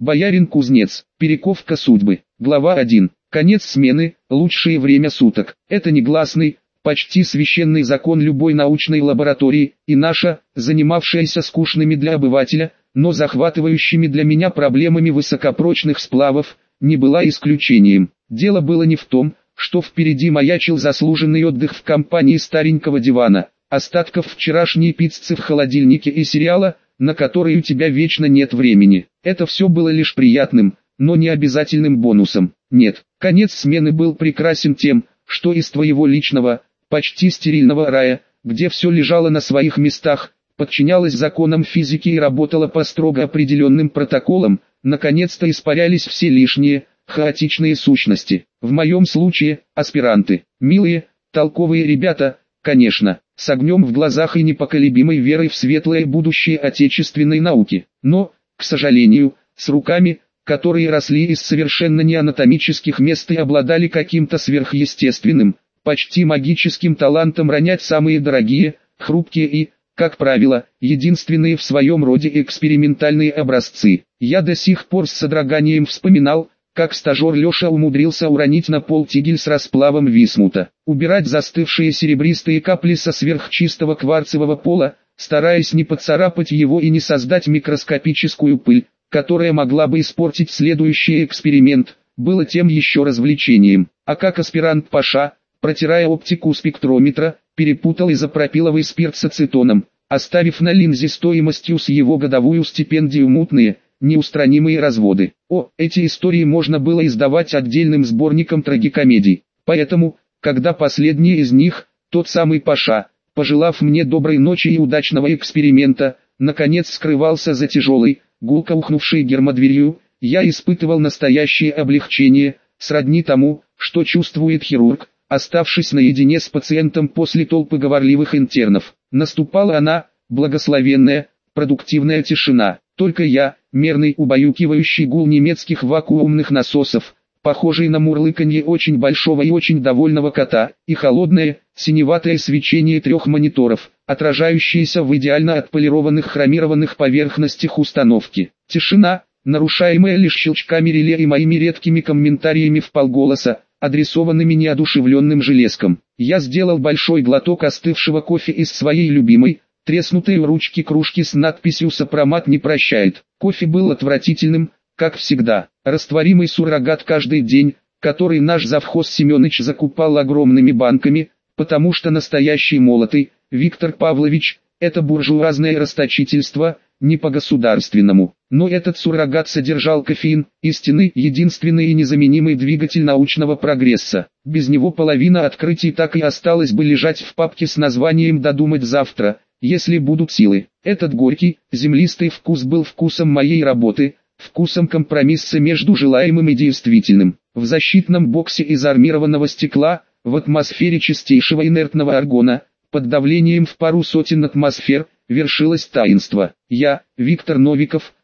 Боярин-кузнец. Перековка судьбы. Глава 1. Конец смены, лучшее время суток. Это негласный, почти священный закон любой научной лаборатории, и наша, занимавшаяся скучными для обывателя, но захватывающими для меня проблемами высокопрочных сплавов, не была исключением. Дело было не в том, что впереди маячил заслуженный отдых в компании старенького дивана, остатков вчерашней пиццы в холодильнике и сериала, на который у тебя вечно нет времени. Это все было лишь приятным, но не обязательным бонусом. Нет, конец смены был прекрасен тем, что из твоего личного, почти стерильного рая, где все лежало на своих местах, подчинялось законам физики и работало по строго определенным протоколам, наконец-то испарялись все лишние, хаотичные сущности. В моем случае, аспиранты, милые, толковые ребята, конечно, с огнем в глазах и непоколебимой верой в светлое будущее отечественной науки, но, к сожалению, с руками, которые росли из совершенно неанатомических мест и обладали каким-то сверхъестественным, почти магическим талантом ронять самые дорогие, хрупкие и, как правило, единственные в своем роде экспериментальные образцы. Я до сих пор с содроганием вспоминал, как стажер Леша умудрился уронить на пол тигель с расплавом висмута, убирать застывшие серебристые капли со сверхчистого кварцевого пола, стараясь не поцарапать его и не создать микроскопическую пыль, которая могла бы испортить следующий эксперимент, было тем еще развлечением. А как аспирант Паша, протирая оптику спектрометра, перепутал изопропиловый спирт с ацетоном, оставив на линзе стоимостью с его годовую стипендию мутные, неустранимые разводы. Эти истории можно было издавать отдельным сборником трагикомедий. Поэтому, когда последний из них, тот самый Паша, пожелав мне доброй ночи и удачного эксперимента, наконец скрывался за тяжелой, гулко ухнувшей гермодверью, я испытывал настоящее облегчение, сродни тому, что чувствует хирург, оставшись наедине с пациентом после толпы говорливых интернов. Наступала она, благословенная, продуктивная тишина. Только я, мерный убаюкивающий гул немецких вакуумных насосов, похожий на мурлыканье очень большого и очень довольного кота, и холодное, синеватое свечение 3 мониторов, отражающееся в идеально отполированных хромированных поверхностях установки. Тишина, нарушаемая лишь щелчками реле и моими редкими комментариями вполголоса, адресованными неодушевленным железком. Я сделал большой глоток остывшего кофе из своей любимой, треснутой в ручке кружки с надписью «Сопромат не прощает». Кофе был отвратительным, как всегда. Растворимый суррогат каждый день, который наш завхоз Семеныч закупал огромными банками, потому что настоящий молотый, Виктор Павлович, это буржуазное расточительство, не по-государственному. Но этот суррогат содержал кофеин, истинный, единственный и незаменимый двигатель научного прогресса. Без него половина открытий так и осталась бы лежать в папке с названием «Додумать завтра», если будут силы. Этот горький, землистый вкус был вкусом моей работы, вкусом компромисса между желаемым и действительным. В защитном боксе из армированного стекла, в атмосфере чистейшего инертного аргона, под давлением в пару сотен атмосфер, вершилось таинство. Я, Виктор Новиков,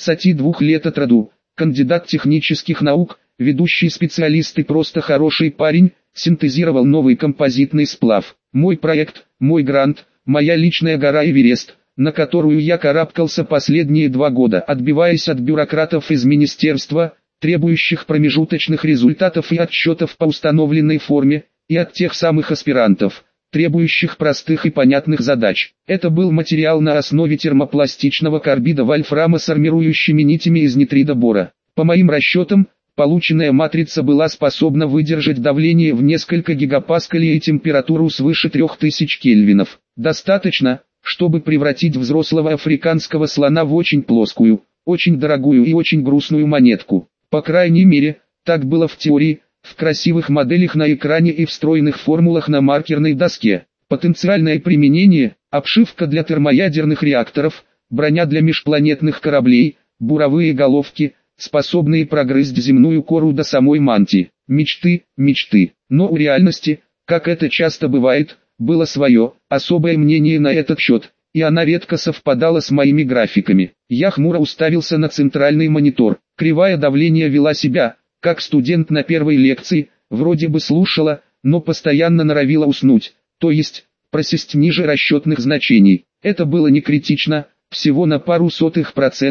32 лет от роду, кандидат технических наук, ведущий специалист и просто хороший парень, синтезировал новый композитный сплав. Мой проект, мой грант, моя личная гора Эверест, на которую я карабкался последние 2 года, отбиваясь от бюрократов из министерства, требующих промежуточных результатов и отчетов по установленной форме, и от тех самых аспирантов, требующих простых и понятных задач. Это был материал на основе термопластичного карбида вольфрама с армирующими нитями из нитрида бора. По моим расчетам, полученная матрица была способна выдержать давление в несколько гигапаскалей и температуру свыше 3000 кельвинов. Достаточно, чтобы превратить взрослого африканского слона в очень плоскую, очень дорогую и очень грустную монетку. По крайней мере, так было в теории, в красивых моделях на экране и встроенных формулах на маркерной доске. Потенциальное применение, обшивка для термоядерных реакторов, броня для межпланетных кораблей, буровые головки, способные прогрызть земную кору до самой мантии. Мечты, мечты. Но у реальности, как это часто бывает, было свое, особое мнение на этот счет, и она редко совпадала с моими графиками. Я хмуро уставился на центральный монитор. Кривая давления вела себя, как студент на первой лекции, вроде бы слушала, но постоянно норовила уснуть, то есть, просесть ниже расчетных значений. Это было не критично, всего на пару сотых %,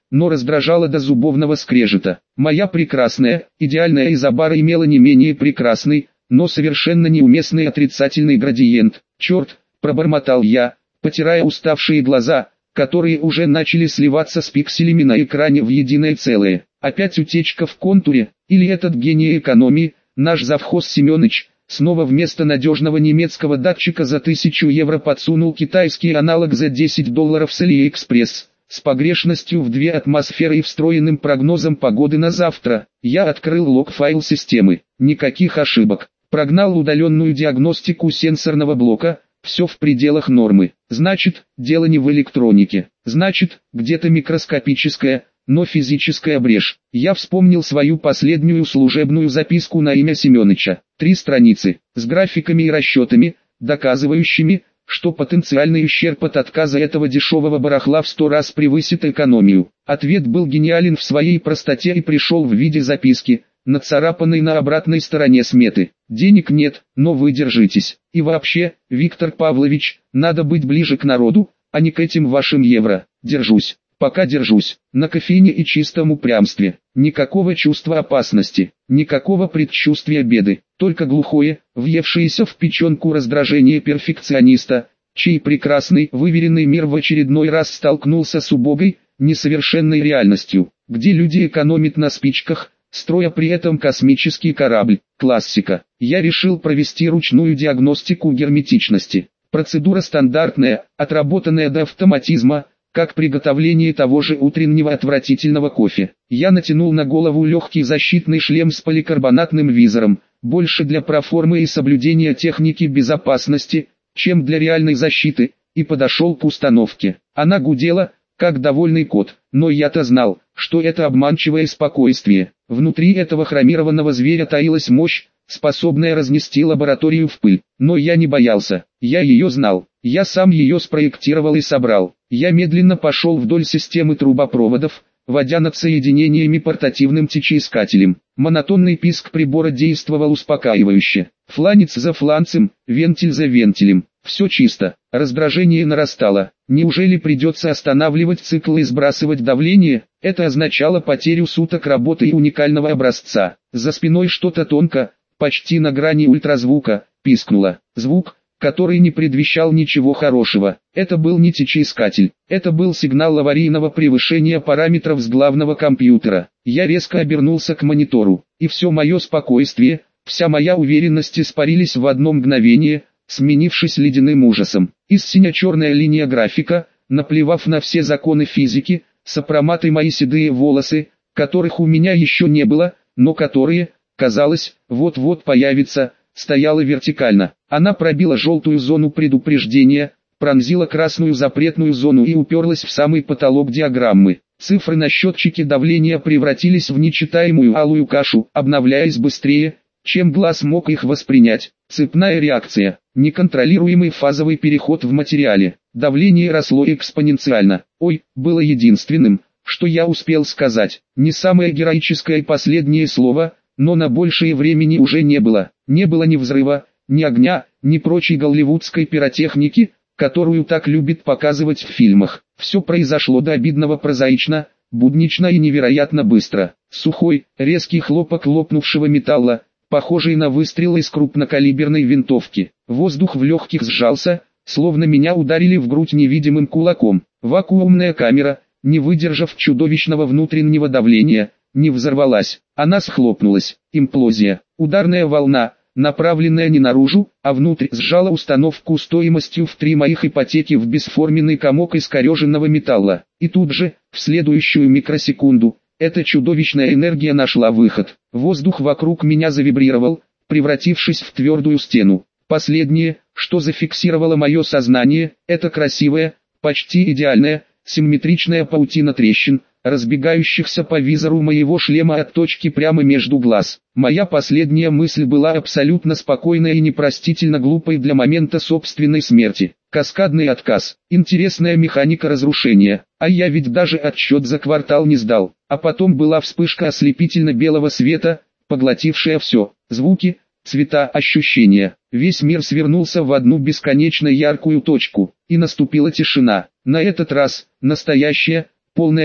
но раздражала до зубовного скрежета. Моя прекрасная, идеальная Изабара имела не менее прекрасный, но совершенно неуместный отрицательный градиент. «Черт!» – пробормотал я, потирая уставшие глаза, которые уже начали сливаться с пикселями на экране в единое целое. Опять утечка в контуре, или этот гений экономии, наш завхоз Семёныч, снова вместо надежного немецкого датчика за 1000 евро подсунул китайский аналог за $10 с AliExpress, с погрешностью в 2 атмосферы и встроенным прогнозом погоды на завтра. Я открыл лог-файл системы, никаких ошибок, прогнал удаленную диагностику сенсорного блока, все в пределах нормы. Значит, дело не в электронике, значит, где-то микроскопическая, но физическая брешь. Я вспомнил свою последнюю служебную записку на имя Семёныча. 3 страницы, с графиками и расчетами, доказывающими, что потенциальный ущерб от отказа этого дешевого барахла в 100 раз превысит экономию. Ответ был гениален в своей простоте и пришел в виде записки, нацарапанной на обратной стороне сметы. Денег нет, но вы держитесь. И вообще, Виктор Павлович, надо быть ближе к народу, а не к этим вашим евро. Держусь. Пока держусь, на кофейне и чистом упрямстве. Никакого чувства опасности, никакого предчувствия беды, только глухое, въевшееся в печенку раздражение перфекциониста, чей прекрасный, выверенный мир в очередной раз столкнулся с убогой, несовершенной реальностью, где люди экономят на спичках, строя при этом космический корабль. Классика. Я решил провести ручную диагностику герметичности. Процедура стандартная, отработанная до автоматизма, как приготовление того же утреннего отвратительного кофе. Я натянул на голову легкий защитный шлем с поликарбонатным визором, больше для проформы и соблюдения техники безопасности, чем для реальной защиты, и подошел к установке. Она гудела, как довольный кот, но я-то знал, что это обманчивое спокойствие. Внутри этого хромированного зверя таилась мощь, способная разнести лабораторию в пыль. Но я не боялся, я ее знал, я сам ее спроектировал и собрал. Я медленно пошел вдоль системы трубопроводов, водя над соединениями портативным течеискателем. Монотонный писк прибора действовал успокаивающе. Фланец за фланцем, вентиль за вентилем. Все чисто. Раздражение нарастало. Неужели придется останавливать цикл и сбрасывать давление? Это означало потерю суток работы и уникального образца. За спиной что-то тонко, почти на грани ультразвука, пискнуло. Звук, который не предвещал ничего хорошего. Это был не течеискатель, это был сигнал аварийного превышения параметров с главного компьютера. Я резко обернулся к монитору, и все мое спокойствие, вся моя уверенность испарились в одно мгновение, сменившись ледяным ужасом. Из сине-черная линия графика, наплевав на все законы физики, сопроматы мои седые волосы, которых у меня еще не было, но которые, казалось, вот-вот появятся, стояла вертикально. Она пробила желтую зону предупреждения, пронзила красную запретную зону и уперлась в самый потолок диаграммы. Цифры на счетчике давления превратились в нечитаемую алую кашу, обновляясь быстрее, чем глаз мог их воспринять. Цепная реакция, неконтролируемый фазовый переход в материале. Давление росло экспоненциально. «Ой» было единственным, что я успел сказать. Не самое героическое и последнее слово, но на большее времени уже не было. Не было ни взрыва, ни огня, ни прочей голливудской пиротехники, которую так любят показывать в фильмах. Все произошло до обидного прозаично, буднично и невероятно быстро. Сухой, резкий хлопок лопнувшего металла, похожий на выстрел из крупнокалиберной винтовки. Воздух в легких сжался, словно меня ударили в грудь невидимым кулаком. Вакуумная камера, не выдержав чудовищного внутреннего давления, не взорвалась. Она схлопнулась. Имплозия. Ударная волна, направленная не наружу, а внутрь, сжала установку стоимостью в 3 моих ипотеки в бесформенный комок искореженного металла. И тут же, в следующую микросекунду, эта чудовищная энергия нашла выход. Воздух вокруг меня завибрировал, превратившись в твердую стену. Последнее, что зафиксировало мое сознание, это красивая, почти идеальная, симметричная паутина трещин, разбегающихся по визору моего шлема от точки прямо между глаз. Моя последняя мысль была абсолютно спокойной и непростительно глупой для момента собственной смерти. Каскадный отказ, интересная механика разрушения, а я ведь даже отсчет за квартал не сдал. А потом была вспышка ослепительно-белого света, поглотившая все, звуки, цвета, ощущения. Весь мир свернулся в одну бесконечно яркую точку, и наступила тишина. На этот раз, настоящая, полная и,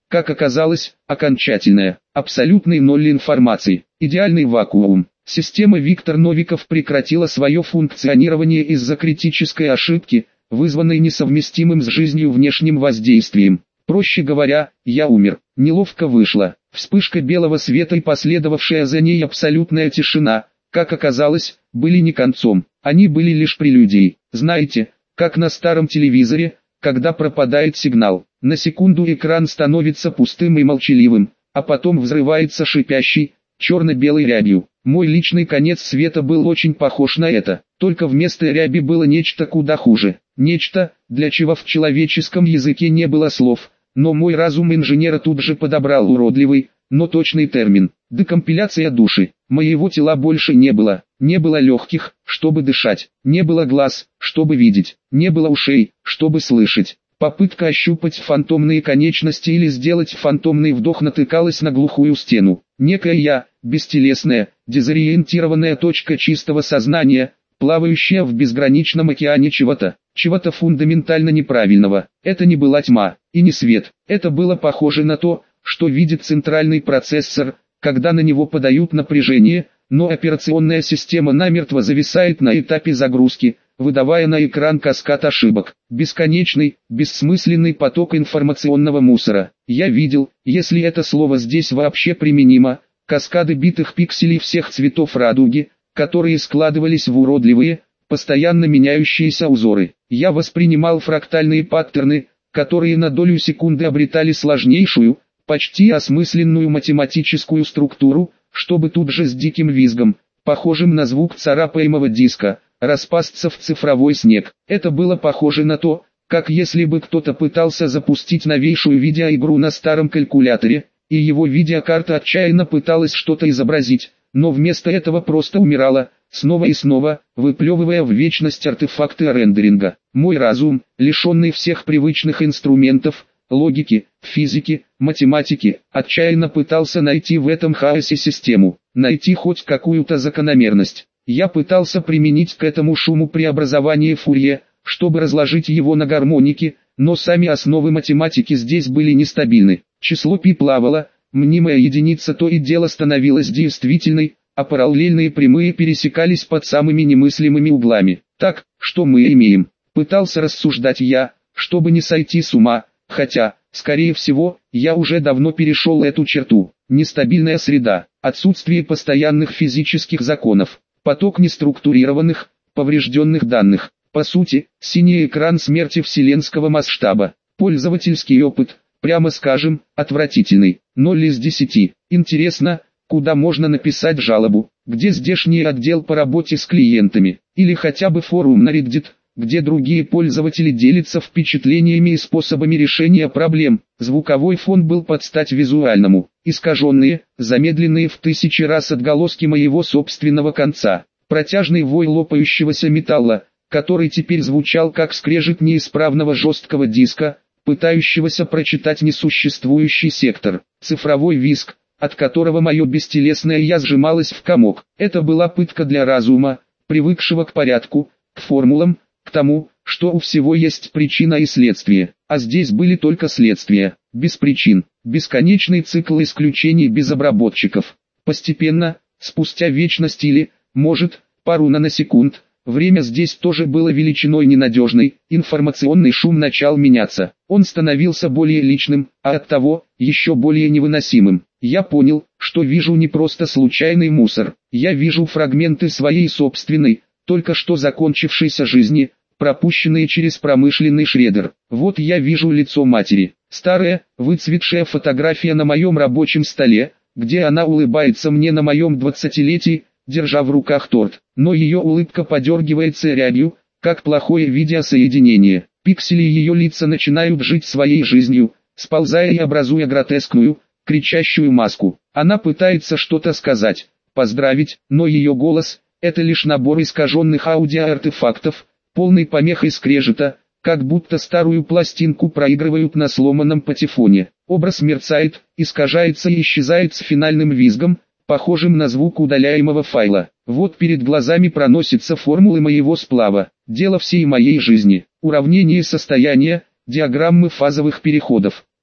как оказалось, окончательная, абсолютный ноль информации, идеальный вакуум. Система Виктор Новиков прекратила свое функционирование из-за критической ошибки, вызванной несовместимым с жизнью внешним воздействием. Проще говоря, я умер. Неловко вышло. Вспышка белого света и последовавшая за ней абсолютная тишина, как оказалось, были не концом. Они были лишь прелюдией. Знаете, как на старом телевизоре, когда пропадает сигнал, на секунду экран становится пустым и молчаливым, а потом взрывается шипящей, черно-белой рябью. Мой личный конец света был очень похож на это, только вместо ряби было нечто куда хуже. Нечто, для чего в человеческом языке не было слов, но мой разум инженера тут же подобрал уродливый, но точный термин – декомпиляция души. Моего тела больше не было легких, чтобы дышать, не было глаз, чтобы видеть, не было ушей, чтобы слышать. Попытка ощупать фантомные конечности или сделать фантомный вдох натыкалась на глухую стену. Некая я, бестелесная, дезориентированная точка чистого сознания, плавающая в безграничном океане чего-то фундаментально неправильного. Это не была тьма, и не свет. Это было похоже на то, что видит центральный процессор, когда на него подают напряжение, но операционная система намертво зависает на этапе загрузки, выдавая на экран каскад ошибок. Бесконечный, бессмысленный поток информационного мусора. Я видел, если это слово здесь вообще применимо, каскады битых пикселей всех цветов радуги, которые складывались в уродливые, постоянно меняющиеся узоры. Я воспринимал фрактальные паттерны, которые на долю секунды обретали сложнейшую, почти осмысленную математическую структуру, чтобы тут же с диким визгом, похожим на звук царапаемого диска, распасться в цифровой снег. Это было похоже на то, как если бы кто-то пытался запустить новейшую видеоигру на старом калькуляторе, и его видеокарта отчаянно пыталась что-то изобразить, но вместо этого просто умирала, снова и снова, выплевывая в вечность артефакты рендеринга. Мой разум, лишенный всех привычных инструментов, логики, физики, математики, отчаянно пытался найти в этом хаосе систему, найти хоть какую-то закономерность. Я пытался применить к этому шуму преобразование Фурье, чтобы разложить его на гармоники, но сами основы математики здесь были нестабильны. Число π плавало, мнимая единица то и дело становилась действительной, а параллельные прямые пересекались под самыми немыслимыми углами. Так, что мы имеем? Пытался рассуждать я, чтобы не сойти с ума, хотя, скорее всего, я уже давно перешел эту черту. Нестабильная среда, отсутствие постоянных физических законов, поток неструктурированных, поврежденных данных. По сути, синий экран смерти вселенского масштаба. Пользовательский опыт, прямо скажем, отвратительный. 0 из 10. Интересно, куда можно написать жалобу? Где здешний отдел по работе с клиентами? Или хотя бы форум на Reddit, где другие пользователи делятся впечатлениями и способами решения проблем. Звуковой фон был под стать визуальному. Искаженные, замедленные в 1000 раз отголоски моего собственного конца. Протяжный вой лопающегося металла, который теперь звучал как скрежет неисправного жесткого диска, пытающегося прочитать несуществующий сектор. Цифровой визг, от которого мое бестелесное я сжималось в комок. Это была пытка для разума, привыкшего к порядку, к формулам, к тому, что у всего есть причина и следствие. А здесь были только следствия, без причин, бесконечный цикл исключений без обработчиков. Постепенно, спустя вечность или, может, пару наносекунд, время здесь тоже было величиной ненадежной, информационный шум начал меняться. Он становился более личным, а оттого, еще более невыносимым. Я понял, что вижу не просто случайный мусор. Я вижу фрагменты своей собственной, только что закончившейся жизни, пропущенные через промышленный шредер. Вот я вижу лицо матери. Старая, выцветшая фотография на моем рабочем столе, где она улыбается мне на моем 20-летии, держа в руках торт. Но ее улыбка подергивается рябью, как плохое видеосоединение. Пиксели ее лица начинают жить своей жизнью, сползая и образуя гротескную, кричащую маску. Она пытается что-то сказать, поздравить, но ее голос – это лишь набор искаженных аудиоартефактов, полный помех и скрежета, как будто старую пластинку проигрывают на сломанном патефоне. Образ мерцает, искажается и исчезает с финальным визгом, похожим на звук удаляемого файла. Вот перед глазами проносятся формулы моего сплава, дело всей моей жизни, уравнение состояния, диаграммы фазовых переходов.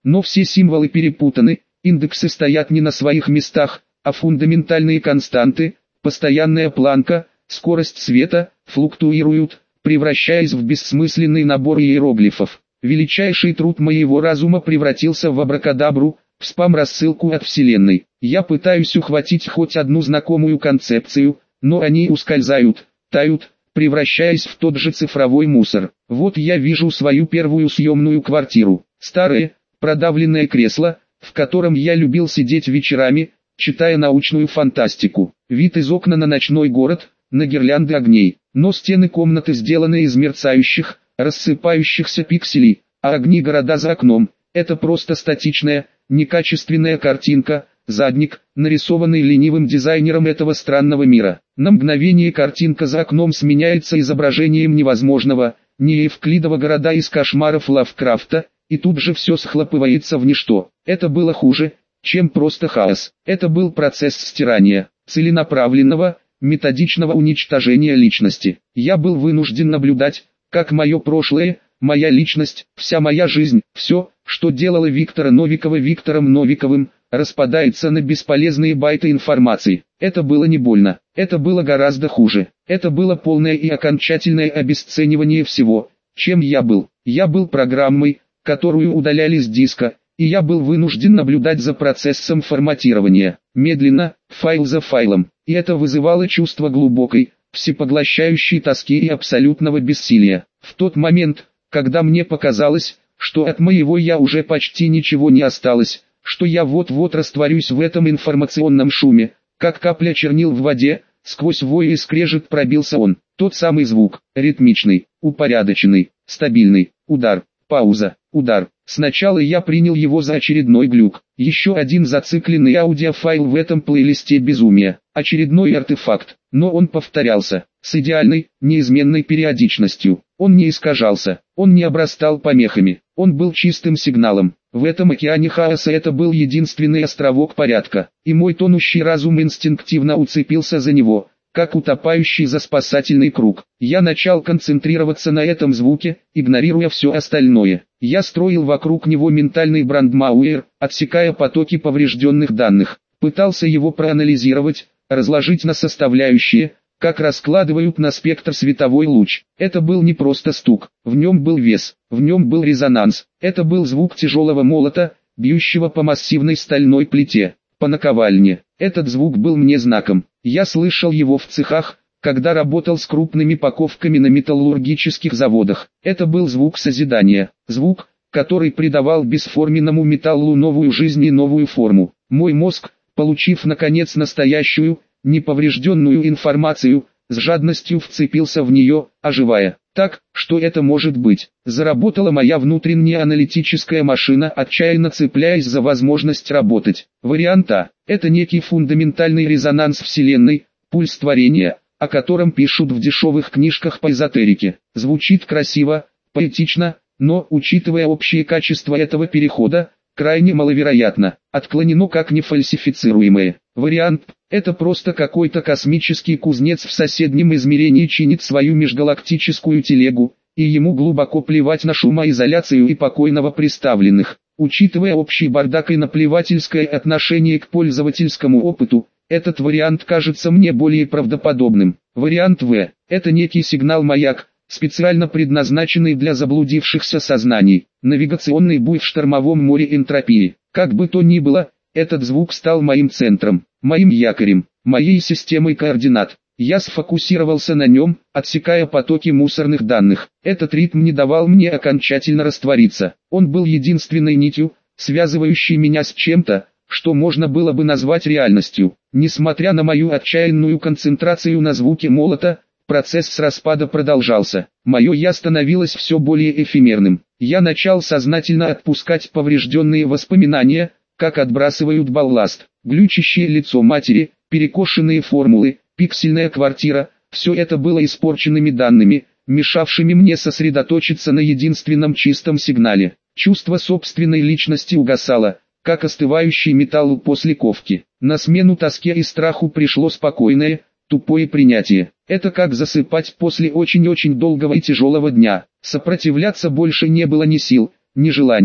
но все символы перепутаны, индексы стоят не на своих местах, а фундаментальные константы, постоянная планка, скорость света, флуктуируют, превращаясь в бессмысленный набор иероглифов. Величайший труд моего разума превратился в абракадабру, в спам-рассылку от Вселенной. Я пытаюсь ухватить хоть одну знакомую концепцию, но они ускользают, тают, превращаясь в тот же цифровой мусор. Вот я вижу свою первую съемную квартиру. Старое, продавленное кресло, в котором я любил сидеть вечерами, читая научную фантастику. Вид из окна на ночной город, на гирлянды огней. Но стены комнаты сделаны из мерцающих, рассыпающихся пикселей, а огни города за окном – это просто статичная, некачественная картинка, задник, нарисованный ленивым дизайнером этого странного мира. На мгновение картинка за окном сменяется изображением невозможного, неевклидова города из кошмаров Лавкрафта, и тут же все схлопывается в ничто. Это было хуже, чем просто хаос. Это был процесс стирания, целенаправленного, методичного уничтожения личности. Я был вынужден наблюдать, как мое прошлое, моя личность, вся моя жизнь, все, что делало Виктора Новикова Виктором Новиковым, распадается на бесполезные байты информации. Это было не больно, это было гораздо хуже. Это было полное и окончательное обесценивание всего, чем я был. Я был программой, которую удаляли с диска, и я был вынужден наблюдать за процессом форматирования, медленно, файл за файлом, и это вызывало чувство глубокой, всепоглощающей тоски и абсолютного бессилия. В тот момент, когда мне показалось, что от моего «я» уже почти ничего не осталось, что я вот-вот растворюсь в этом информационном шуме, как капля чернил в воде, сквозь вой и скрежет пробился он, тот самый звук, ритмичный, упорядоченный, стабильный, удар, пауза, удар. Сначала я принял его за очередной глюк, еще один зацикленный аудиофайл в этом плейлисте безумия, очередной артефакт, но он повторялся, с идеальной, неизменной периодичностью. Он не искажался, он не обрастал помехами, он был чистым сигналом. В этом океане хаоса это был единственный островок порядка, и мой тонущий разум инстинктивно уцепился за него, как утопающий за спасательный круг. Я начал концентрироваться на этом звуке, игнорируя все остальное. Я строил вокруг него ментальный брандмауэр, отсекая потоки поврежденных данных, пытался его проанализировать, разложить на составляющие, как раскладывают на спектр световой луч. Это был не просто стук, в нем был вес, в нем был резонанс, это был звук тяжелого молота, бьющего по массивной стальной плите, по наковальне. Этот звук был мне знаком. Я слышал его в цехах, когда работал с крупными паковками на металлургических заводах. Это был звук созидания, звук, который придавал бесформенному металлу новую жизнь и новую форму. Мой мозг, получив наконец настоящую, неповрежденную информацию, с жадностью вцепился в нее, оживая. Так, что это может быть? Заработала моя внутренняя аналитическая машина, отчаянно цепляясь за возможность работать. Вариант А – это некий фундаментальный резонанс Вселенной, пульс творения, о котором пишут в дешевых книжках по эзотерике. Звучит красиво, поэтично, но, учитывая общие качества этого перехода, крайне маловероятно, отклонено как нефальсифицируемое. Вариант – это просто какой-то космический кузнец в соседнем измерении чинит свою межгалактическую телегу, и ему глубоко плевать на шумоизоляцию и покойного представленных. Учитывая общий бардак и наплевательское отношение к пользовательскому опыту, этот вариант кажется мне более правдоподобным. Вариант В – это некий сигнал-маяк, специально предназначенный для заблудившихся сознаний, навигационный буй в штормовом море энтропии. Как бы то ни было, этот звук стал моим центром, моим якорем, моей системой координат. Я сфокусировался на нем, отсекая потоки мусорных данных. Этот ритм не давал мне окончательно раствориться. Он был единственной нитью, связывающей меня с чем-то, что можно было бы назвать реальностью. Несмотря на мою отчаянную концентрацию на звуке молота, процесс распада продолжался. Мое «я» становилось все более эфемерным. Я начал сознательно отпускать поврежденные воспоминания, как отбрасывают балласт. Глючащее лицо матери, перекошенные формулы, пиксельная квартира – все это было испорченными данными, мешавшими мне сосредоточиться на единственном чистом сигнале. Чувство собственной личности угасало, как остывающий металл после ковки. На смену тоске и страху пришло спокойное, тупое принятие. Это как засыпать после очень-очень долгого и тяжелого дня. Сопротивляться больше не было ни сил, ни желания.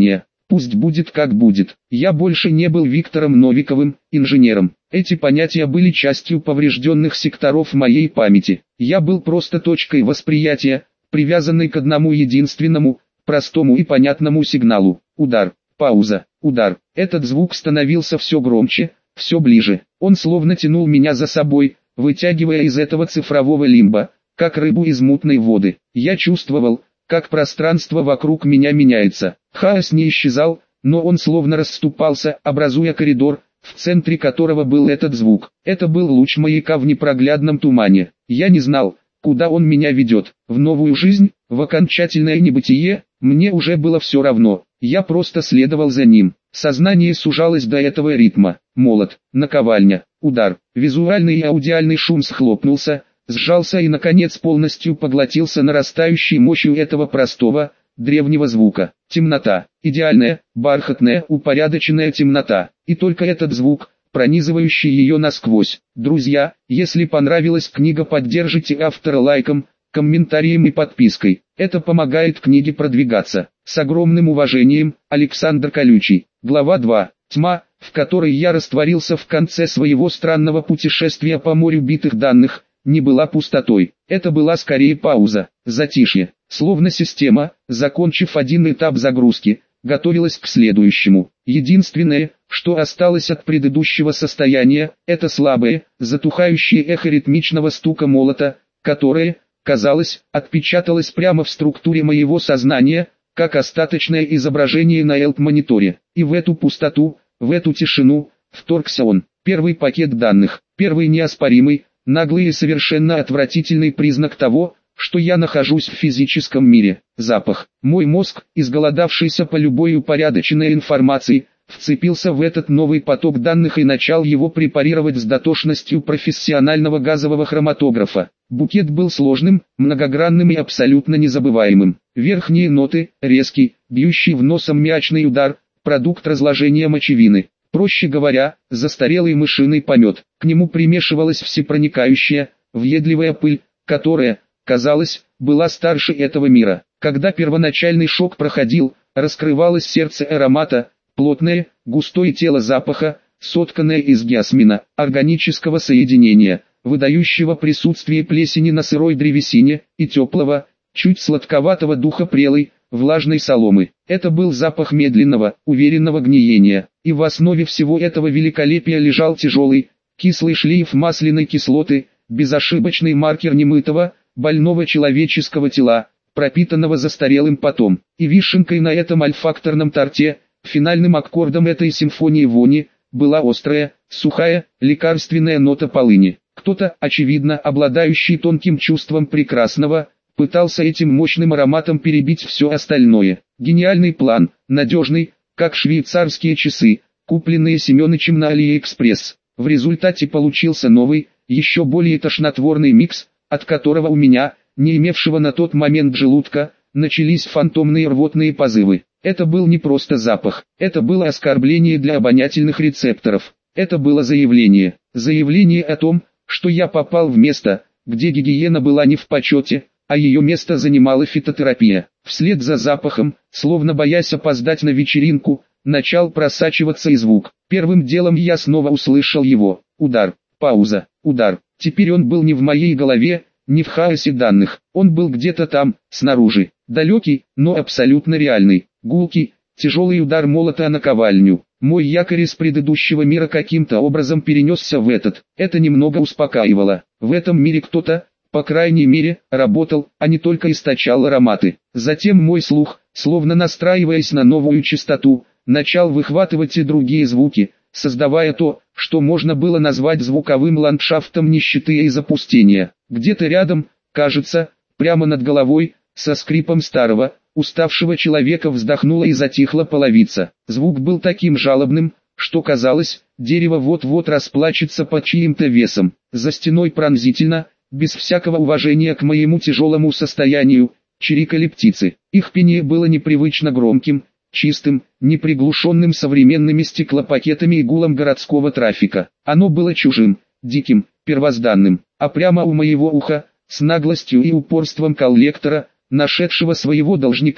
Пусть будет как будет. Я больше не был Виктором Новиковым, инженером. Эти понятия были частью поврежденных секторов моей памяти. Я был просто точкой восприятия, привязанной к одному единственному, простому и понятному сигналу. Удар, пауза, удар. Этот звук становился все громче, все ближе. Он словно тянул меня за собой, вытягивая из этого цифрового лимба, как рыбу из мутной воды. Я чувствовал, как пространство вокруг меня меняется. Хаос не исчезал, но он словно расступался, образуя коридор, в центре которого был этот звук. Это был луч маяка в непроглядном тумане. Я не знал, куда он меня ведет, в новую жизнь, в окончательное небытие. Мне уже было все равно, я просто следовал за ним. Сознание сужалось до этого ритма. Молот, наковальня, удар. Визуальный и аудиальный шум схлопнулся, сжался и наконец полностью поглотился нарастающей мощью этого простого, древнего звука. Темнота, идеальная, бархатная, упорядоченная темнота. И только этот звук, пронизывающий ее насквозь. Друзья, если понравилась книга, поддержите автора лайком, комментарием и подпиской. Это помогает книге продвигаться. С огромным уважением, Александр Колючий. Глава 2. Тьма, в которой я растворился в конце своего странного путешествия по морю битых данных, не была пустотой. Это была скорее пауза, затишье. Словно система, закончив один этап загрузки, готовилась к следующему. Единственное, что осталось от предыдущего состояния, это слабое, затухающее эхо ритмичного стука молота, которое, казалось, отпечаталось прямо в структуре моего сознания, как остаточное изображение на элт-мониторе. И в эту пустоту, в эту тишину, вторгся он. Первый пакет данных, первый неоспоримый, наглый и совершенно отвратительный признак того, что я нахожусь в физическом мире. Запах. Мой мозг, изголодавшийся по любой упорядоченной информации, вцепился в этот новый поток данных и начал его препарировать с дотошностью профессионального газового хроматографа. Букет был сложным, многогранным и абсолютно незабываемым. Верхние ноты, резкий, бьющий в нос аммиачный удар, продукт разложения мочевины. Проще говоря, застарелый мышиный помет. К нему примешивалась всепроникающая, въедливая пыль, которая, казалось, была старше этого мира. Когда первоначальный шок проходил, раскрывалось сердце аромата, плотное, густое тело запаха, сотканное из гиасмина, органического соединения, выдающего присутствие плесени на сырой древесине, и теплого, чуть сладковатого духа прелой, влажной соломы. Это был запах медленного, уверенного гниения, и в основе всего этого великолепия лежал тяжелый, кислый шлейф масляной кислоты, безошибочный маркер немытого, больного человеческого тела, пропитанного застарелым потом. И вишенкой на этом альфакторном торте, финальным аккордом этой симфонии вони, была острая, сухая, лекарственная нота полыни. Кто-то, очевидно обладающий тонким чувством прекрасного, пытался этим мощным ароматом перебить все остальное. Гениальный план, надежный, как швейцарские часы, купленные Семёнычем на Алиэкспресс. В результате получился новый, еще более тошнотворный микс, от которого у меня, не имевшего на тот момент желудка, начались фантомные рвотные позывы. Это был не просто запах, это было оскорбление для обонятельных рецепторов. Это было заявление. Заявление о том, что я попал в место, где гигиена была не в почете, а ее место занимала фитотерапия. Вслед за запахом, словно боясь опоздать на вечеринку, начал просачиваться и звук. Первым делом я снова услышал его. Удар, пауза, удар. Теперь он был не в моей голове, не в хаосе данных. Он был где-то там, снаружи. Далекий, но абсолютно реальный. Гулкий, тяжелый удар молота о наковальню. Мой якорь из предыдущего мира каким-то образом перенесся в этот. Это немного успокаивало. В этом мире кто-то, по крайней мере, работал, а не только источал ароматы. Затем мой слух, словно настраиваясь на новую частоту, начал выхватывать и другие звуки, создавая то, что можно было назвать звуковым ландшафтом нищеты и запустения. Где-то рядом, кажется, прямо над головой, со скрипом старого, уставшего человека вздохнула и затихла половица. Звук был таким жалобным, что казалось, дерево вот-вот расплачется под чьим-то весом. За стеной пронзительно, без всякого уважения к моему тяжелому состоянию, чирикали птицы. Их пение было непривычно громким, чистым, неприглушенным современными стеклопакетами и гулом городского трафика. Оно было чужим, диким, первозданным, а прямо у моего уха, с наглостью и упорством коллектора, нашедшего своего должника,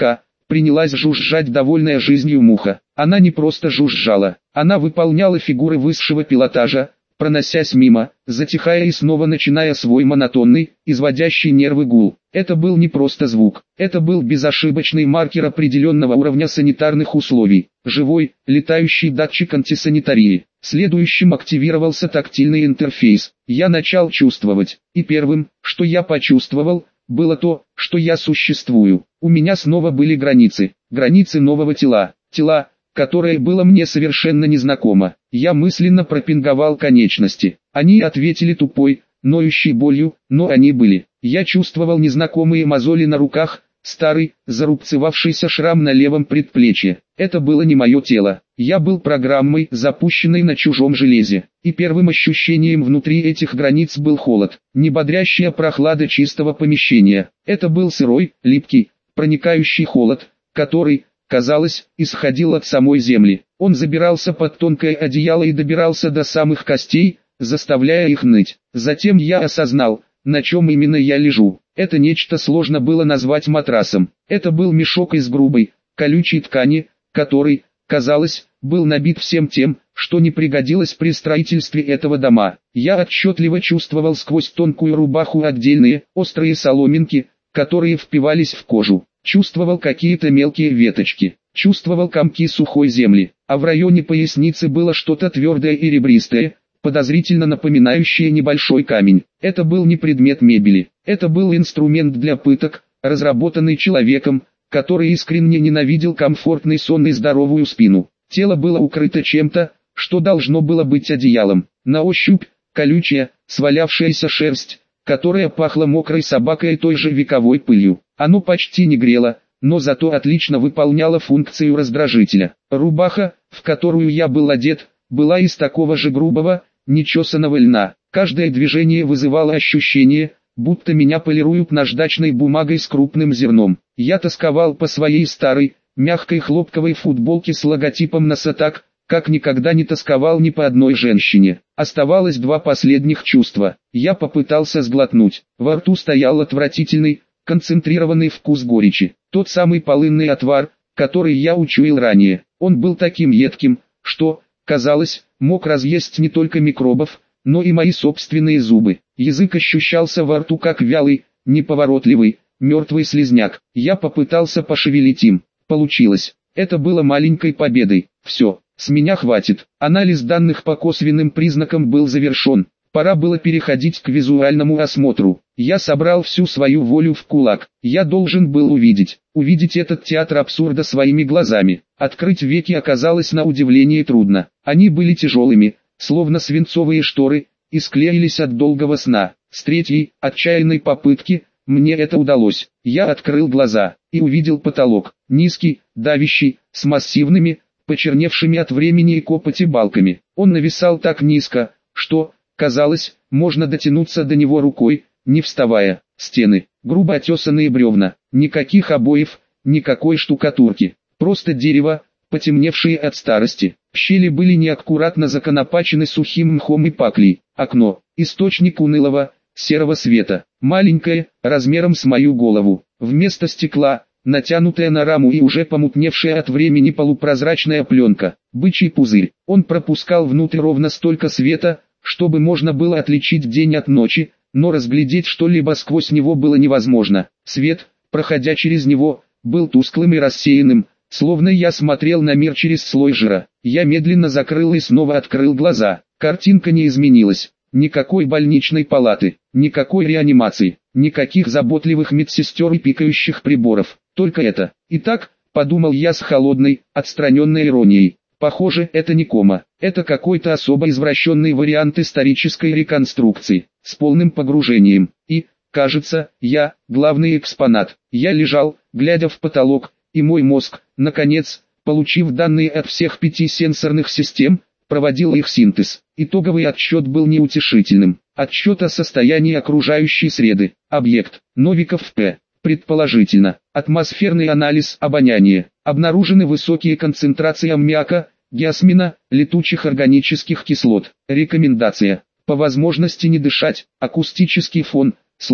принялась жужжать довольная жизнью муха. Она не просто жужжала, она выполняла фигуры высшего пилотажа, проносясь мимо, затихая и снова начиная свой монотонный, изводящий нервы гул. Это был не просто звук, это был безошибочный маркер определенного уровня санитарных условий, живой, летающий датчик антисанитарии. Следующим активировался тактильный интерфейс. Я начал чувствовать, и первым, что я почувствовал, было то, что я существую. У меня снова были границы, границы нового тела, которое было мне совершенно незнакомо. Я мысленно пропинговал конечности. Они ответили тупой, ноющей болью, но они были. Я чувствовал незнакомые мозоли на руках, старый, зарубцевавшийся шрам на левом предплечье. Это было не мое тело. Я был программой, запущенной на чужом железе. И первым ощущением внутри этих границ был холод, не бодрящая прохлада чистого помещения. Это был сырой, липкий, проникающий холод, который, казалось, исходил от самой земли. Он забирался под тонкое одеяло и добирался до самых костей, заставляя их ныть. Затем я осознал, на чем именно я лежу. Это нечто сложно было назвать матрасом. Это был мешок из грубой, колючей ткани, который, казалось, был набит всем тем, что не пригодилось при строительстве этого дома. Я отчетливо чувствовал сквозь тонкую рубаху отдельные, острые соломинки, которые впивались в кожу. Чувствовал какие-то мелкие веточки, чувствовал комки сухой земли, а в районе поясницы было что-то твердое и ребристое, подозрительно напоминающее небольшой камень. Это был не предмет мебели, это был инструмент для пыток, разработанный человеком, который искренне ненавидел комфортный сон и здоровую спину. Тело было укрыто чем-то, что должно было быть одеялом. На ощупь, колючая, свалявшаяся шерсть, которая пахла мокрой собакой и той же вековой пылью. Оно почти не грело, но зато отлично выполняло функцию раздражителя. Рубаха, в которую я был одет, была из такого же грубого, нечесаного льна. Каждое движение вызывало ощущение, будто меня полируют наждачной бумагой с крупным зерном. Я тосковал по своей старой, мягкой хлопковой футболке с логотипом носа так, как никогда не тосковал ни по одной женщине. Оставалось два последних чувства. Я попытался сглотнуть. Во рту стоял отвратительный, концентрированный вкус горечи. Тот самый полынный отвар, который я учуял ранее. Он был таким едким, что, казалось, мог разъесть не только микробов, но и мои собственные зубы. Язык ощущался во рту как вялый, неповоротливый, мертвый слизняк. Я попытался пошевелить им. Получилось. Это было маленькой победой. Все, с меня хватит. Анализ данных по косвенным признакам был завершен. Пора было переходить к визуальному осмотру. Я собрал всю свою волю в кулак. Я должен был увидеть этот театр абсурда своими глазами. Открыть веки оказалось на удивление трудно. Они были тяжелыми, словно свинцовые шторы, и склеились от долгого сна. С третьей, отчаянной попытки, мне это удалось. Я открыл глаза и увидел потолок. Низкий, давящий, с массивными, почерневшими от времени и копоти балками. Он нависал так низко, что, казалось, можно дотянуться до него рукой, не вставая. Стены, грубо отесанные бревна, никаких обоев, никакой штукатурки, просто дерево, потемневшее от старости. Щели были неаккуратно законопачены сухим мхом и паклей. Окно, источник унылого, серого света, маленькое, размером с мою голову. Вместо стекла, натянутая на раму и уже помутневшая от времени полупрозрачная пленка. Бычий пузырь. Он пропускал внутрь ровно столько света, чтобы можно было отличить день от ночи, но разглядеть что-либо сквозь него было невозможно. Свет, проходя через него, был тусклым и рассеянным, словно я смотрел на мир через слой жира. Я медленно закрыл и снова открыл глаза. Картинка не изменилась. Никакой больничной палаты, никакой реанимации, никаких заботливых медсестер и пикающих приборов. Только это. Итак, подумал я с холодной, отстраненной иронией. Похоже, это не кома. Это какой-то особо извращенный вариант исторической реконструкции, с полным погружением. И, кажется, я, главный экспонат. Я лежал, глядя в потолок, и мой мозг, наконец, получив данные от всех 5 сенсорных систем, проводил их синтез. Итоговый отсчет был неутешительным. Отсчет о состоянии окружающей среды. Объект. Новиков П. Предположительно. Атмосферный анализ обоняния. Обнаружены высокие концентрации аммиака, гиасмина, летучих органических кислот. Рекомендация. По возможности не дышать. Акустический фон. Слух.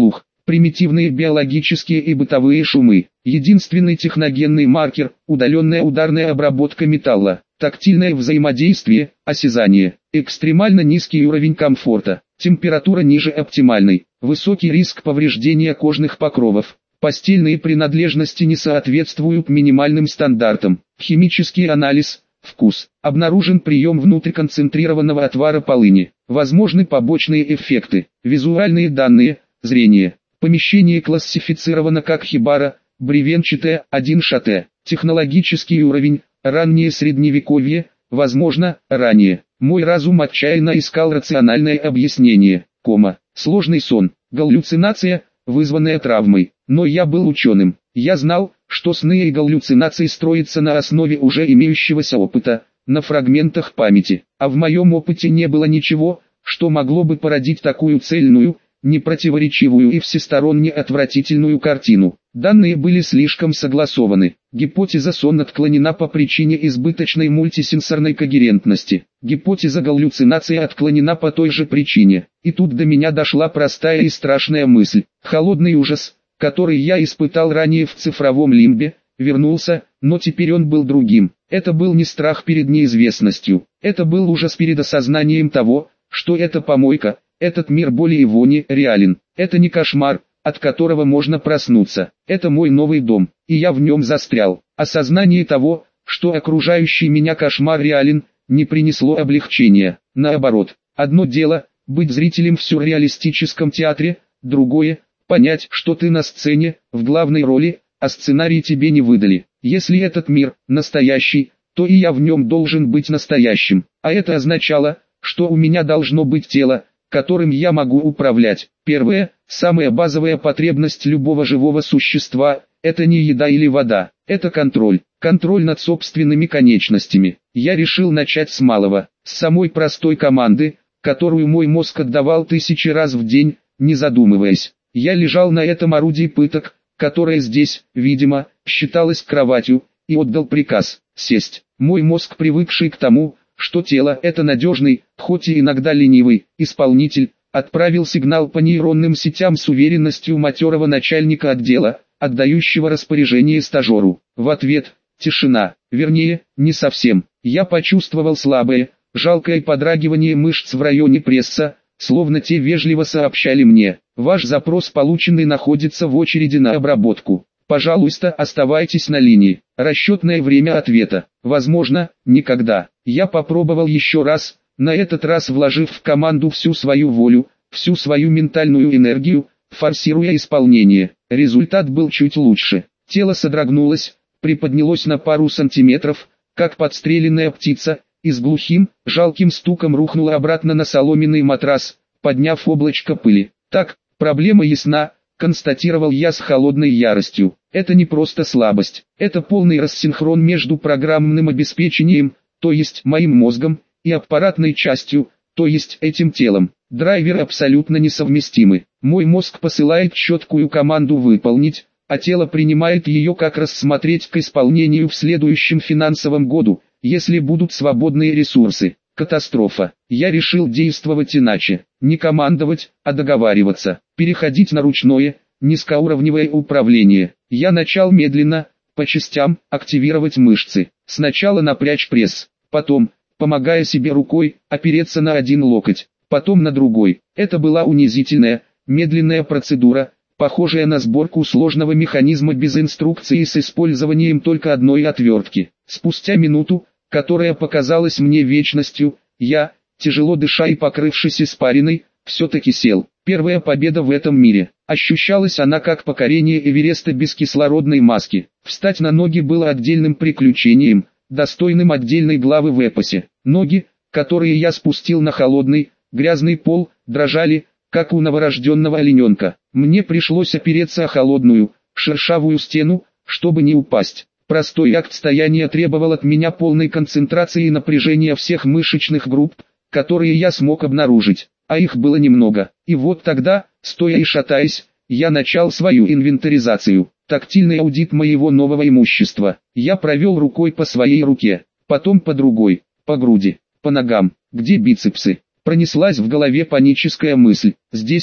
примитивные биологические и бытовые шумы. Единственный техногенный маркер – удаленная ударная обработка металла. Тактильное взаимодействие, осязание. Экстремально низкий уровень комфорта. Температура ниже оптимальной. Высокий риск повреждения кожных покровов. Постельные принадлежности не соответствуют минимальным стандартам. Химический анализ. Вкус. Обнаружен прием внутриконцентрированного отвара полыни. Возможны побочные эффекты. Визуальные данные. Зрение. Помещение классифицировано как хибара, бревенчатое, 1 шате. Технологический уровень. Раннее средневековье, возможно, ранее. Мой разум отчаянно искал рациональное объяснение. Сложный сон, галлюцинация, вызванная травмой. Но я был ученым. Я знал, что сны и галлюцинации строятся на основе уже имеющегося опыта, на фрагментах памяти. А в моем опыте не было ничего, что могло бы породить такую цельную, непротиворечивую и всесторонне отвратительную картину. Данные были слишком согласованы. Гипотеза сон отклонена по причине избыточной мультисенсорной когерентности. Гипотеза галлюцинации отклонена по той же причине. И тут до меня дошла простая и страшная мысль. Холодный ужас, который я испытал ранее в цифровом лимбе, вернулся, но теперь он был другим. Это был не страх перед неизвестностью. Это был ужас перед осознанием того, что эта помойка, этот мир боли и вони реален. Это не кошмар, от которого можно проснуться. Это мой новый дом, и я в нем застрял. Осознание того, что окружающий меня кошмар реален, не принесло облегчения. Наоборот, одно дело – быть зрителем в сюрреалистическом театре, другое – понять, что ты на сцене, в главной роли, а сценарий тебе не выдали. Если этот мир настоящий, то и я в нем должен быть настоящим. А это означало, что у меня должно быть тело, которым я могу управлять. Первая, самая базовая потребность любого живого существа – это не еда или вода, это контроль. Контроль над собственными конечностями. Я решил начать с малого, с самой простой команды, которую мой мозг отдавал 1000 раз в день, не задумываясь. Я лежал на этом орудии пыток, которое здесь, видимо, считалось кроватью, и отдал приказ – сесть. Мой мозг, привыкший к тому, что тело – это надежный, хоть и иногда ленивый, исполнитель, отправил сигнал по нейронным сетям с уверенностью матерого начальника отдела, отдающего распоряжение стажеру. В ответ – тишина, вернее, не совсем. Я почувствовал слабое, жалкое подрагивание мышц в районе пресса, словно те вежливо сообщали мне: ваш запрос полученный находится в очереди на обработку. Пожалуйста, оставайтесь на линии. Расчетное время ответа. Возможно, никогда. Я попробовал еще раз, на этот раз вложив в команду всю свою волю, всю свою ментальную энергию, форсируя исполнение. Результат был чуть лучше. Тело содрогнулось, приподнялось на пару сантиметров, как подстреленная птица, и с глухим, жалким стуком рухнуло обратно на соломенный матрас, подняв облачко пыли. Так, проблема ясна, констатировал я с холодной яростью. Это не просто слабость, это полный рассинхрон между программным обеспечением, то есть моим мозгом, и аппаратной частью, то есть этим телом. Драйверы абсолютно несовместимы. Мой мозг посылает четкую команду выполнить, а тело принимает ее как рассмотреть к исполнению в следующем финансовом году, если будут свободные ресурсы. Катастрофа. Я решил действовать иначе. Не командовать, а договариваться. Переходить на ручное, низкоуровневое управление. Я начал медленно, по частям, активировать мышцы. Сначала напрячь пресс, потом, помогая себе рукой, опереться на один локоть, потом на другой. Это была унизительная, медленная процедура, похожая на сборку сложного механизма без инструкции с использованием только одной отвертки. Спустя минуту, которая показалась мне вечностью, я, тяжело дыша и покрывшись испариной, все-таки сел. Первая победа в этом мире. Ощущалась она как покорение Эвереста без кислородной маски. Встать на ноги было отдельным приключением, достойным отдельной главы в эпосе. Ноги, которые я спустил на холодный, грязный пол, дрожали, как у новорожденного олененка. Мне пришлось опереться о холодную, шершавую стену, чтобы не упасть. Простой акт стояния требовал от меня полной концентрации и напряжения всех мышечных групп, которые я смог обнаружить, а их было немного. И вот тогда, стоя и шатаясь, я начал свою инвентаризацию, тактильный аудит моего нового имущества. Я провел рукой по своей руке, потом по другой, по груди, по ногам, где бицепсы. Пронеслась в голове паническая мысль: здесь,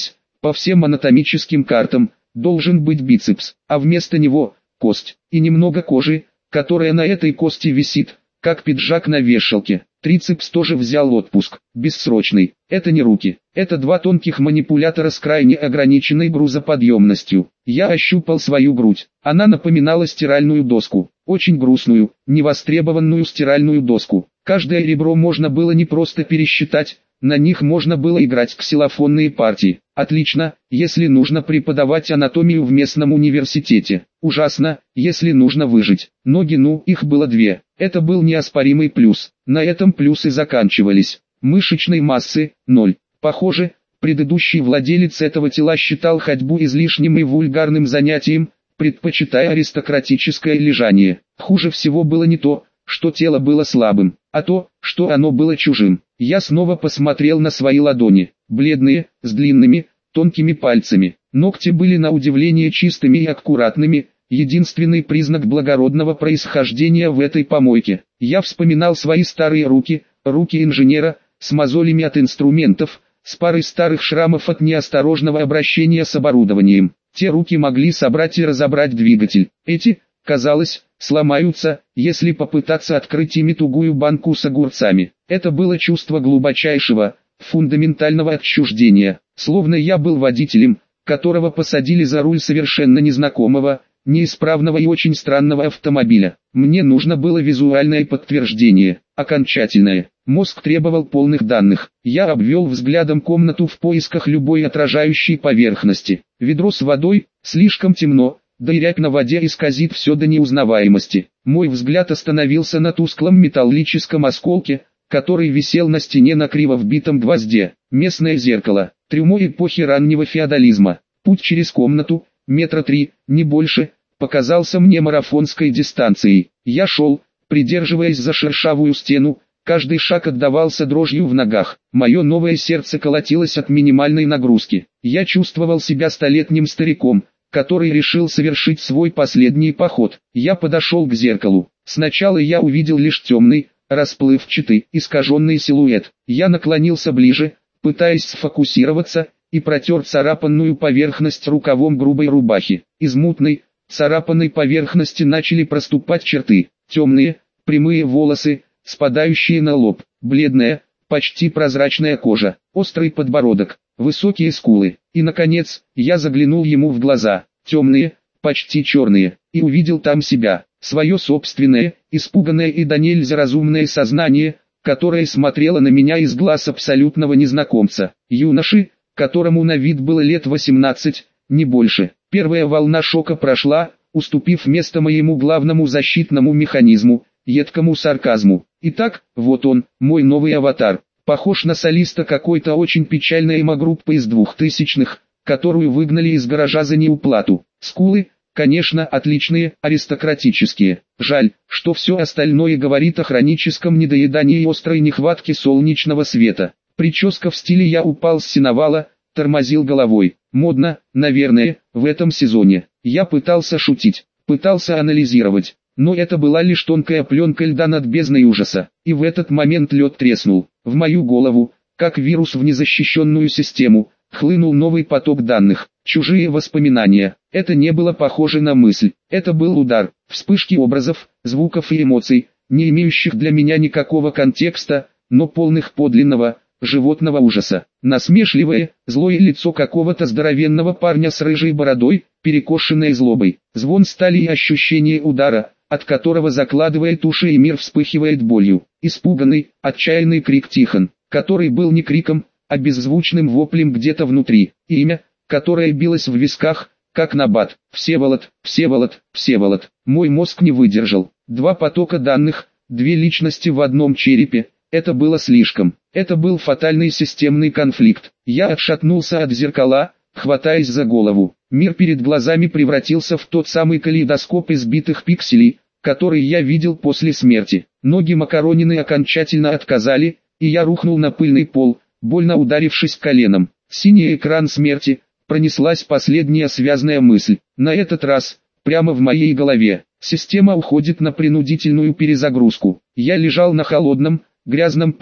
По всем анатомическим картам должен быть бицепс, а вместо него кость и немного кожи, которая на этой кости висит, как пиджак на вешалке. Трицепс тоже взял отпуск, бессрочный. Это не руки, это два тонких манипулятора с крайне ограниченной грузоподъемностью. Я ощупал свою грудь. Она напоминала стиральную доску, очень грустную, невостребованную стиральную доску. Каждое ребро можно было не просто пересчитать, на них можно было играть ксилофонные партии. Отлично, если нужно преподавать анатомию в местном университете. Ужасно, если нужно выжить. Ноги, их было две. Это был неоспоримый плюс. На этом плюсы заканчивались. Мышечной массы – 0. Похоже, предыдущий владелец этого тела считал ходьбу излишним и вульгарным занятием, предпочитая аристократическое лежание. Хуже всего было не то, что тело было слабым, а то, что оно было чужим. Я снова посмотрел на свои ладони, бледные, с длинными, тонкими пальцами. Ногти были на удивление чистыми и аккуратными, единственный признак благородного происхождения в этой помойке. Я вспоминал свои старые руки, руки инженера, с мозолями от инструментов, с парой старых шрамов от неосторожного обращения с оборудованием. Те руки могли собрать и разобрать двигатель. Эти, казалось, сломаются, если попытаться открыть ими тугую банку с огурцами. Это было чувство глубочайшего, фундаментального отчуждения, словно я был водителем, которого посадили за руль совершенно незнакомого, неисправного и очень странного автомобиля. Мне нужно было визуальное подтверждение, окончательное. Мозг требовал полных данных. Я обвел взглядом комнату в поисках любой отражающей поверхности. Ведро с водой, слишком темно, да и рябь на воде исказит все до неузнаваемости. Мой взгляд остановился на тусклом металлическом осколке, который висел на стене на криво вбитом гвозде. Местное зеркало, трюмо эпохи раннего феодализма. Путь через комнату, метра 3, не больше, показался мне марафонской дистанцией. Я шел, придерживаясь за шершавую стену, каждый шаг отдавался дрожью в ногах. Мое новое сердце колотилось от минимальной нагрузки. Я чувствовал себя столетним стариком, который решил совершить свой последний поход. Я подошел к зеркалу. Сначала я увидел лишь темный, расплывчатый, искаженный силуэт. Я наклонился ближе, пытаясь сфокусироваться, и протер царапанную поверхность рукавом грубой рубахи. Из мутной, царапанной поверхности начали проступать черты. Темные, прямые волосы, спадающие на лоб, бледная, почти прозрачная кожа, острый подбородок, высокие скулы. И, наконец, я заглянул ему в глаза, темные, почти черные, и увидел там себя, свое собственное, испуганное и до нельзя разумное сознание, которое смотрело на меня из глаз абсолютного незнакомца, юноши, которому на вид было лет 18, не больше. Первая волна шока прошла, уступив место моему главному защитному механизму, едкому сарказму. Итак, вот он, мой новый аватар. Похож на солиста какой-то очень печальной эмо-группы из 2000-х, которую выгнали из гаража за неуплату. Скулы, конечно, отличные, аристократические. Жаль, что все остальное говорит о хроническом недоедании и острой нехватке солнечного света. Прическа в стиле «я упал с сеновала», тормозил головой. Модно, наверное, в этом сезоне. Я пытался шутить, пытался анализировать. Но это была лишь тонкая пленка льда над бездной ужаса. И в этот момент лед треснул. В мою голову, как вирус в незащищенную систему, хлынул новый поток данных. Чужие воспоминания. Это не было похоже на мысль. Это был удар. Вспышки образов, звуков и эмоций, не имеющих для меня никакого контекста, но полных подлинного, животного ужаса. Насмешливое, злое лицо какого-то здоровенного парня с рыжей бородой, перекошенной злобой. Звон стали и ощущение удара, от которого закладывает уши и мир вспыхивает болью. Испуганный, отчаянный крик Тихон, который был не криком, а беззвучным воплем где-то внутри. Имя, которое билось в висках, как набат. Всеволод, Всеволод, Всеволод. Мой мозг не выдержал. Два потока данных, две личности в одном черепе. Это было слишком. Это был фатальный системный конфликт. Я отшатнулся от зеркала, хватаясь за голову. Мир перед глазами превратился в тот самый калейдоскоп избитых пикселей, который я видел после смерти. Ноги Макаронины окончательно отказали, и я рухнул на пыльный пол, больно ударившись коленом. Синий экран смерти, пронеслась последняя связная мысль. На этот раз, прямо в моей голове, система уходит на принудительную перезагрузку. Я лежал на холодном, грязном полу,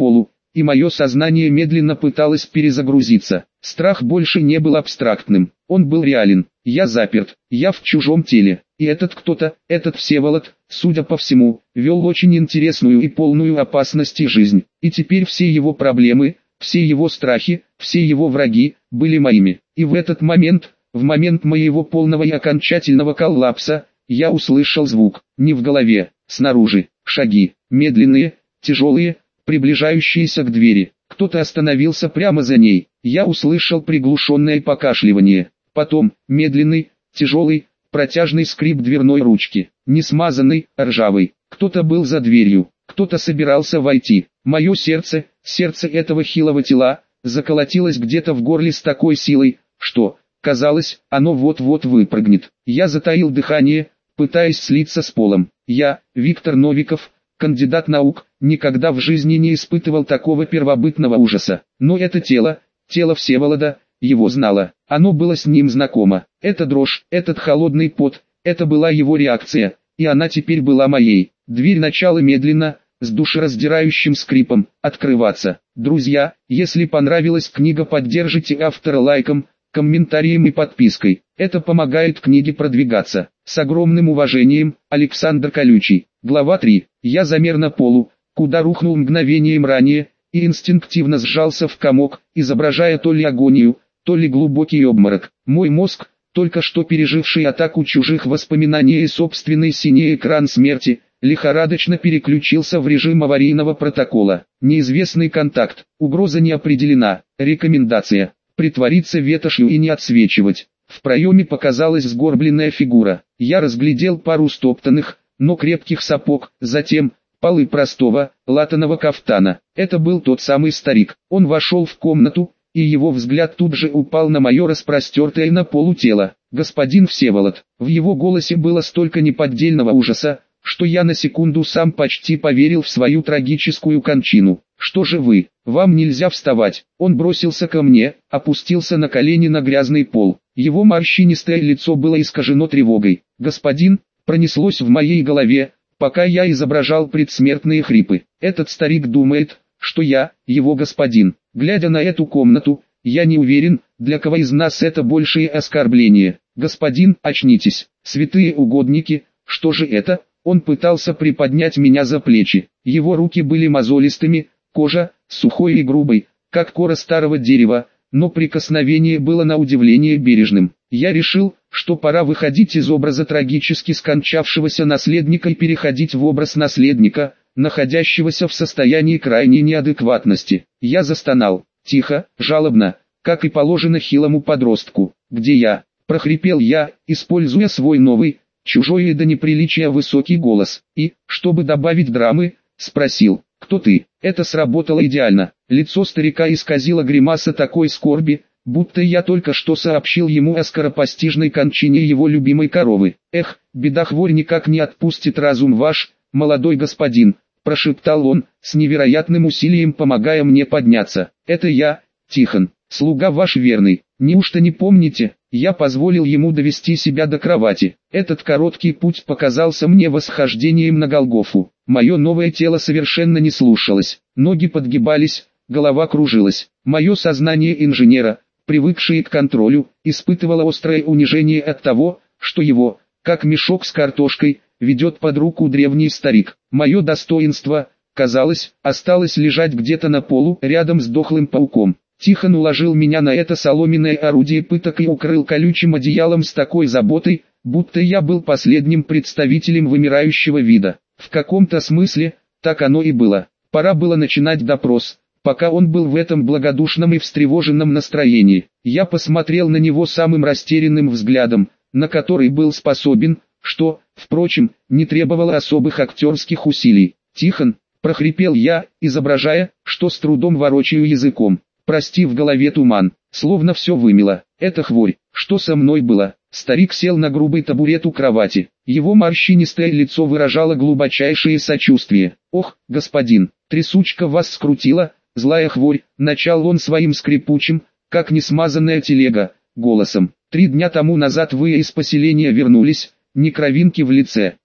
и мое сознание медленно пыталось перезагрузиться. Страх больше не был абстрактным, он был реален. Я заперт, я в чужом теле, и этот кто-то, этот Всеволод, судя по всему, вел очень интересную и полную опасности жизнь. И теперь все его проблемы, все его страхи, все его враги, были моими. И в этот момент, в момент моего полного и окончательного коллапса, я услышал звук, не в голове, снаружи, шаги, медленные, тяжелые, приближающиеся к двери. Кто-то остановился прямо за ней. Я услышал приглушенное покашливание. Потом, медленный, тяжелый, протяжный скрип дверной ручки. Не смазанный, а ржавый. Кто-то был за дверью. Кто-то собирался войти. Мое сердце, сердце этого хилого тела, заколотилось где-то в горле с такой силой, что, казалось, оно вот-вот выпрыгнет. Я затаил дыхание, пытаясь слиться с полом. Я, Виктор Новиков, кандидат наук, никогда в жизни не испытывал такого первобытного ужаса. Но это тело, тело Всеволода, его знало. Оно было с ним знакомо. Эта дрожь, этот холодный пот, это была его реакция, и она теперь была моей. Дверь начала медленно, с душераздирающим скрипом, открываться. Друзья, если понравилась книга, поддержите автора лайком, комментарием и подпиской. Это помогает книге продвигаться. С огромным уважением, Александр Колючий. Глава 3. Я замер на полу, куда рухнул мгновением ранее, и инстинктивно сжался в комок, изображая то ли агонию, то ли глубокий обморок. Мой мозг, только что переживший атаку чужих воспоминаний и собственный синий экран смерти, лихорадочно переключился в режим аварийного протокола. Неизвестный контакт, угроза не определена, рекомендация: притвориться ветошью и не отсвечивать. В проеме показалась сгорбленная фигура. Я разглядел пару стоптанных, но крепких сапог, затем полы простого, латаного кафтана. Это был тот самый старик. Он вошел в комнату, и его взгляд тут же упал на мое распростертое на полу тело. «Господин Всеволод». В его голосе было столько неподдельного ужаса, что я на секунду сам почти поверил в свою трагическую кончину. «Что же вы? Вам нельзя вставать». Он бросился ко мне, опустился на колени на грязный пол. Его морщинистое лицо было искажено тревогой. «Господин», пронеслось в моей голове, пока я изображал предсмертные хрипы. «Этот старик думает, что я, его господин». Глядя на эту комнату, я не уверен, для кого из нас это большее оскорбление. «Господин, очнитесь, святые угодники, что же это?» Он пытался приподнять меня за плечи. Его руки были мозолистыми, кожа, сухой и грубой, как кора старого дерева, но прикосновение было на удивление бережным. Я решил, что пора выходить из образа трагически скончавшегося наследника и переходить в образ наследника, находящегося в состоянии крайней неадекватности. Я застонал, тихо, жалобно, как и положено хилому подростку. «Где я?» – прохрипел я, используя свой новый, чужой и до неприличия высокий голос, и, чтобы добавить драмы, спросил: «Кто ты?» Это сработало идеально. Лицо старика исказило гримаса такой скорби, будто я только что сообщил ему о скоропостижной кончине его любимой коровы. «Эх, беда-хворь никак не отпустит разум ваш, молодой господин», прошептал он, с невероятным усилием помогая мне подняться. «Это я, Тихон, слуга ваш верный. Неужто не помните?» Я позволил ему довести себя до кровати. Этот короткий путь показался мне восхождением на Голгофу. Мое новое тело совершенно не слушалось. Ноги подгибались, голова кружилась. Мое сознание инженера, привыкшее к контролю, испытывало острое унижение от того, что его, как мешок с картошкой, ведет под руку древний старик. Мое достоинство, казалось, осталось лежать где-то на полу, рядом с дохлым пауком. Тихон уложил меня на это соломенное орудие пыток и укрыл колючим одеялом с такой заботой, будто я был последним представителем вымирающего вида. В каком-то смысле, так оно и было. Пора было начинать допрос. Пока он был в этом благодушном и встревоженном настроении, я посмотрел на него самым растерянным взглядом, на который был способен, что, впрочем, не требовало особых актерских усилий. «Тихон», — прохрипел я, изображая, что с трудом ворочаю языком. «Прости, в голове туман, словно все вымело. Это хворь, что со мной было?» Старик сел на грубый табурет у кровати. Его морщинистое лицо выражало глубочайшее сочувствие. «Ох, господин, трясучка вас скрутила, злая хворь», — начал он своим скрипучим, как несмазанная телега, голосом. «3 дня тому назад вы из поселения вернулись, ни кровинки в лице.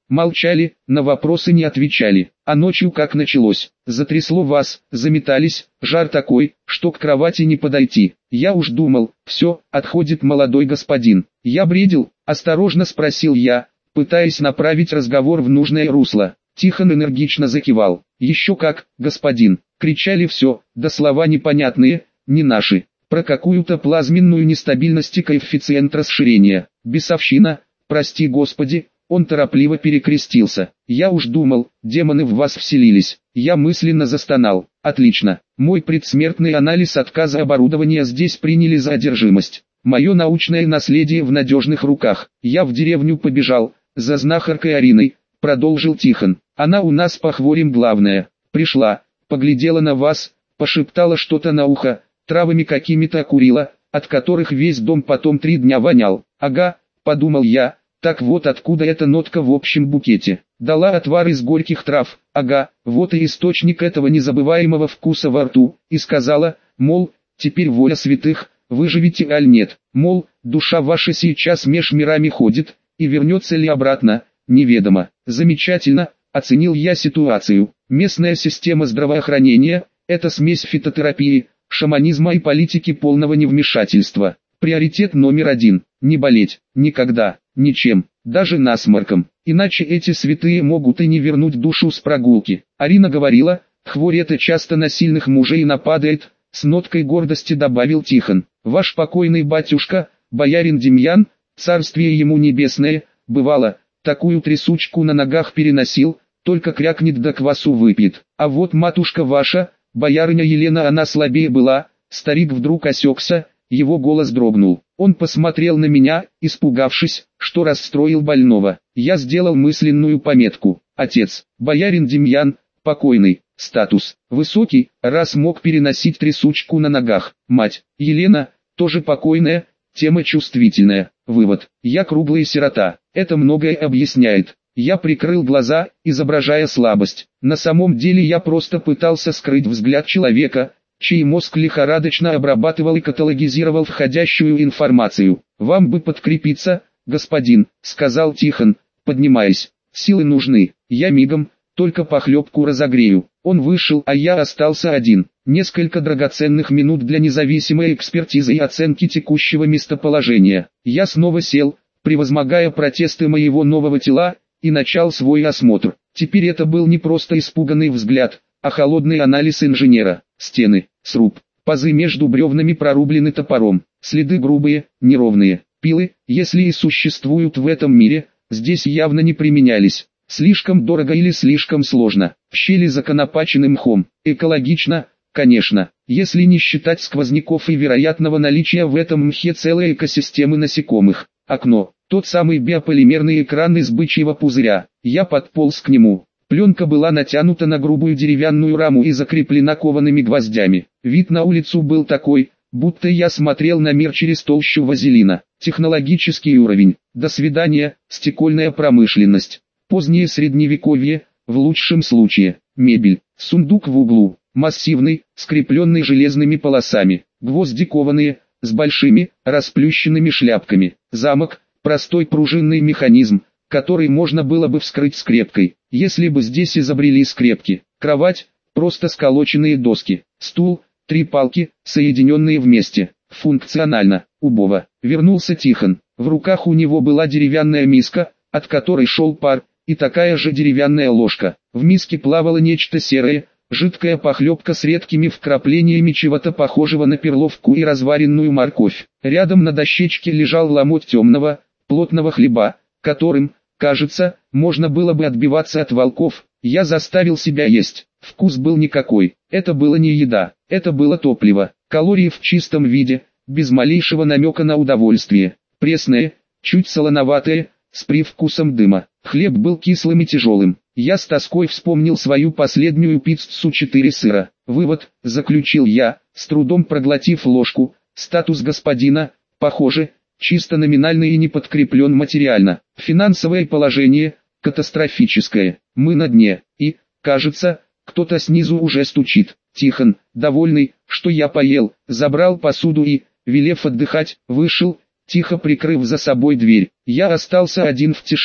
Молчали, на вопросы не отвечали. А ночью как началось? Затрясло вас, заметались, жар такой, что к кровати не подойти. Я уж думал, все, отходит молодой господин. Я бредил? Осторожно спросил я, пытаясь направить разговор в нужное русло. Тихон энергично закивал. Еще как, господин, кричали все, да слова непонятные, не наши. Про какую-то плазменную нестабильность и коэффициент расширения. Бесовщина, прости господи. Он торопливо перекрестился. Я уж думал, демоны в вас вселились. Я мысленно застонал. Отлично. Мой предсмертный анализ отказа оборудования здесь приняли за одержимость. Мое научное наследие в надежных руках. Я в деревню побежал, за знахаркой Ариной, продолжил Тихон. Она у нас по хворям главная. Пришла, поглядела на вас, пошептала что-то на ухо, травами какими-то окурила, от которых весь дом потом 3 дня вонял. Ага, подумал я. Так вот откуда эта нотка в общем букете. Дала отвар из горьких трав, ага, вот и источник этого незабываемого вкуса во рту, и сказала, мол, теперь воля святых, выживете аль нет, мол, душа ваша сейчас меж мирами ходит, и вернется ли обратно, неведомо. Замечательно, оценил я ситуацию. Местная система здравоохранения – это смесь фитотерапии, шаманизма и политики полного невмешательства. Приоритет номер 1 – не болеть, никогда, ничем, даже насморком, иначе эти святые могут и не вернуть душу с прогулки. Арина говорила, хворь это часто на сильных мужей нападает, с ноткой гордости добавил Тихон. Ваш покойный батюшка, боярин Демьян, царствие ему небесное, бывало, такую трясучку на ногах переносил, только крякнет да квасу выпьет. А вот матушка ваша, боярыня Елена, она слабее была. Старик вдруг осекся. Его голос дрогнул. Он посмотрел на меня, испугавшись, что расстроил больного. Я сделал мысленную пометку. Отец, боярин Демьян, покойный, статус, высокий, раз мог переносить трясучку на ногах. Мать, Елена, тоже покойная, тема чувствительная. Вывод, я круглая сирота. Это многое объясняет. Я прикрыл глаза, изображая слабость. На самом деле я просто пытался скрыть взгляд человека, чей мозг лихорадочно обрабатывал и каталогизировал входящую информацию. «Вам бы подкрепиться, господин», — сказал Тихон, поднимаясь. «Силы нужны, я мигом, только похлебку разогрею». Он вышел, а я остался один. Несколько драгоценных минут для независимой экспертизы и оценки текущего местоположения. Я снова сел, превозмогая протесты моего нового тела, и начал свой осмотр. Теперь это был не просто испуганный взгляд, а холодный анализ инженера. Стены, сруб, пазы между бревнами прорублены топором, следы грубые, неровные. Пилы, если и существуют в этом мире, здесь явно не применялись. Слишком дорого или слишком сложно. Щели законопачены мхом. Экологично, конечно, если не считать сквозняков и вероятного наличия в этом мхе целой экосистемы насекомых. Окно, тот самый биополимерный экран из бычьего пузыря. Я подполз к нему. Пленка была натянута на грубую деревянную раму и закреплена коваными гвоздями. Вид на улицу был такой, будто я смотрел на мир через толщу вазелина. Технологический уровень. До свидания, стекольная промышленность. Позднее средневековье, в лучшем случае. Мебель. Сундук в углу. Массивный, скрепленный железными полосами. Гвозди кованые, с большими, расплющенными шляпками. Замок. Простой пружинный механизм, который можно было бы вскрыть скрепкой, если бы здесь изобрели скрепки. Кровать, просто сколоченные доски. Стул, 3 палки, соединенные вместе. Функционально, убого. Вернулся Тихон. В руках у него была деревянная миска, от которой шел пар, и такая же деревянная ложка. В миске плавало нечто серое, жидкая похлебка с редкими вкраплениями чего-то похожего на перловку и разваренную морковь. Рядом на дощечке лежал ломоть темного, плотного хлеба, которым, кажется, можно было бы отбиваться от волков. Я заставил себя есть. Вкус был никакой. Это было не еда, это было топливо. Калории в чистом виде, без малейшего намека на удовольствие. Пресное, чуть солоноватое, с привкусом дыма. Хлеб был кислым и тяжелым. Я с тоской вспомнил свою последнюю пиццу 4 сыра. Вывод, заключил я, с трудом проглотив ложку. Статус господина, похоже, чисто номинальный и не подкреплен материально. Финансовое положение, катастрофическое. Мы на дне, и, кажется, кто-то снизу уже стучит. Тихон, довольный, что я поел, забрал посуду и, велев отдыхать, вышел, тихо прикрыв за собой дверь. Я остался один в тишине.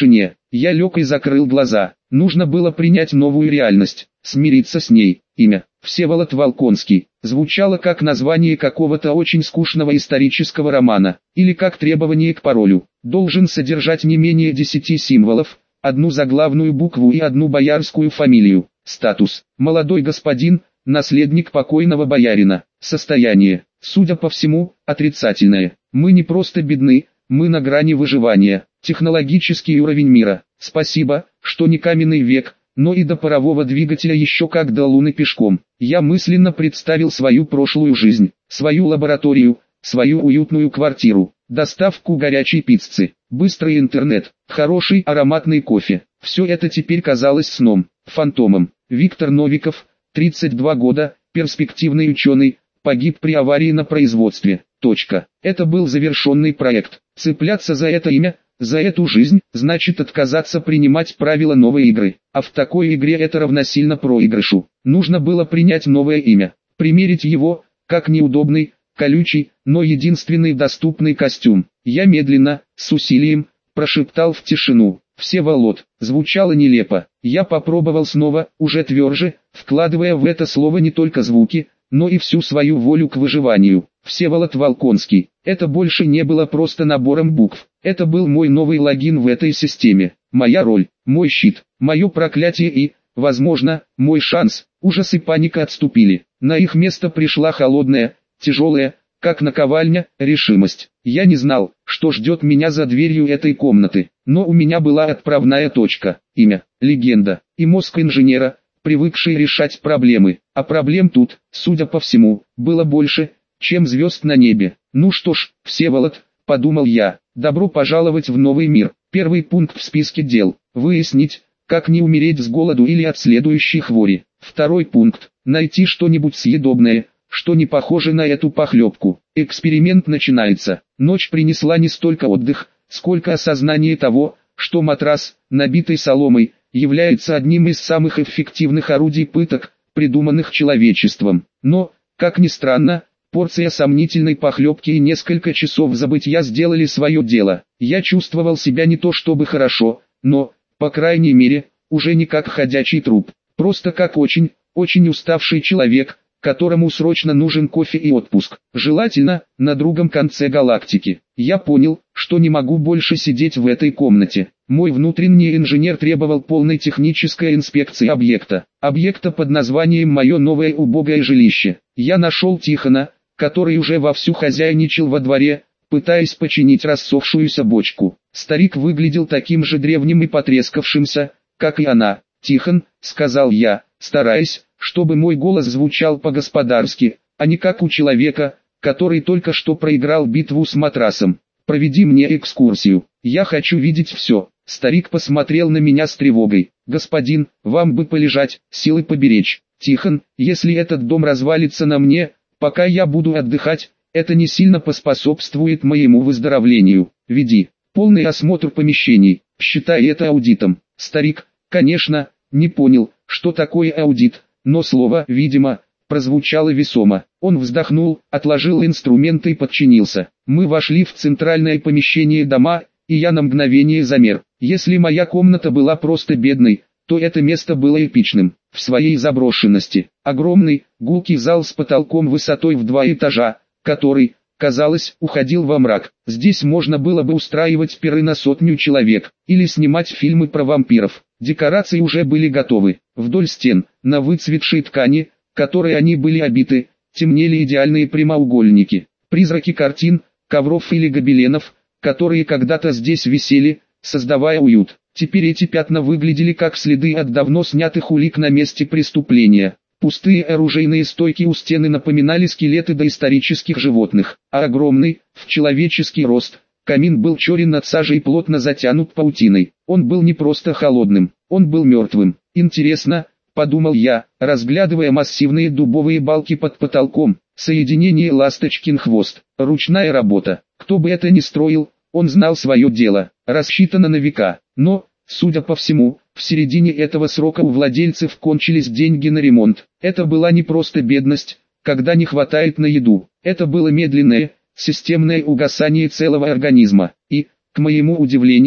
Я лег и закрыл глаза. Нужно было принять новую реальность, смириться с ней. Имя Всеволод Волконский звучало как название какого-то очень скучного исторического романа, или как требование к паролю. Должен содержать не менее 10 символов, одну заглавную букву и одну боярскую фамилию. Статус: молодой господин, наследник покойного боярина. Состояние, судя по всему, отрицательное. Мы не просто бедны, мы на грани выживания. Технологический уровень мира. Спасибо, что не каменный век, но и до парового двигателя еще как до Луны пешком. Я мысленно представил свою прошлую жизнь, свою лабораторию, свою уютную квартиру, доставку горячей пиццы, быстрый интернет, хороший ароматный кофе. Все это теперь казалось сном, фантомом. Виктор Новиков, 32 года, перспективный ученый, погиб при аварии на производстве. Это был завершенный проект. Цепляться за это имя, за эту жизнь, значит отказаться принимать правила новой игры. А в такой игре это равносильно проигрышу. Нужно было принять новое имя, примерить его, как неудобный, колючий, но единственный доступный костюм. Я медленно, с усилием, прошептал в тишину: Всеволод. Звучало нелепо. Я попробовал снова, уже тверже, вкладывая в это слово не только звуки, но и всю свою волю к выживанию. Всеволод Волконский. Это больше не было просто набором букв. Это был мой новый логин в этой системе. Моя роль, мой щит, мое проклятие и, возможно, мой шанс. Ужас и паника отступили. На их место пришла холодная, тяжелая, как наковальня, решимость. Я не знал, что ждет меня за дверью этой комнаты, но у меня была отправная точка. Имя, легенда, и мозг инженера, привыкший решать проблемы. А проблем тут, судя по всему, было больше, чем звезд на небе. Ну что ж, Всеволод, подумал я, добро пожаловать в новый мир. Первый пункт в списке дел – выяснить, как не умереть с голоду или от следующей хвори. Второй пункт – найти что-нибудь съедобное, что не похоже на эту похлебку. Эксперимент начинается. Ночь принесла не столько отдых, сколько осознание того, что матрас, набитый соломой, является одним из самых эффективных орудий пыток, придуманных человечеством. Но, как ни странно, порция сомнительной похлебки и несколько часов забытья сделали свое дело. Я чувствовал себя не то чтобы хорошо, но, по крайней мере, уже не как ходячий труп. Просто как очень, очень уставший человек, которому срочно нужен кофе и отпуск. Желательно, на другом конце галактики. Я понял, что не могу больше сидеть в этой комнате. Мой внутренний инженер требовал полной технической инспекции объекта. Объекта под названием «Мое новое убогое жилище». Я нашел Тихона, который уже вовсю хозяйничал во дворе, пытаясь починить рассохшуюся бочку. Старик выглядел таким же древним и потрескавшимся, как и она. «Тихон», — сказал я, стараясь, чтобы мой голос звучал по-господарски, а не как у человека, который только что проиграл битву с матрасом. «Проведи мне экскурсию. Я хочу видеть все». Старик посмотрел на меня с тревогой. «Господин, вам бы полежать, силы поберечь. Тихон, если этот дом развалится на мне, пока я буду отдыхать, это не сильно поспособствует моему выздоровлению. Веди полный осмотр помещений, считай это аудитом». Старик, конечно, не понял, что такое аудит, но слово, видимо, прозвучало весомо. Он вздохнул, отложил инструменты и подчинился. Мы вошли в центральное помещение дома, и я на мгновение замер. Если моя комната была просто бедной, то это место было эпичным. В своей заброшенности. Огромный, гулкий зал с потолком высотой в 2 этажа, который, казалось, уходил во мрак. Здесь можно было бы устраивать пиры на 100 человек, или снимать фильмы про вампиров. Декорации уже были готовы. Вдоль стен, на выцветшей ткани, которой они были обиты, темнели идеальные прямоугольники. Призраки картин, ковров или гобеленов, которые когда-то здесь висели, создавая уют. Теперь эти пятна выглядели как следы от давно снятых улик на месте преступления. Пустые оружейные стойки у стены напоминали скелеты доисторических животных, а огромный, в человеческий рост, камин был черен от сажи и плотно затянут паутиной. Он был не просто холодным, он был мертвым. Интересно, подумал я, разглядывая массивные дубовые балки под потолком, соединение ласточкин хвост, ручная работа. Кто бы это ни строил, он знал свое дело, рассчитано на века. Но, судя по всему, в середине этого срока у владельцев кончились деньги на ремонт. Это была не просто бедность, когда не хватает на еду. Это было медленное, системное угасание целого организма. И, к моему удивлению,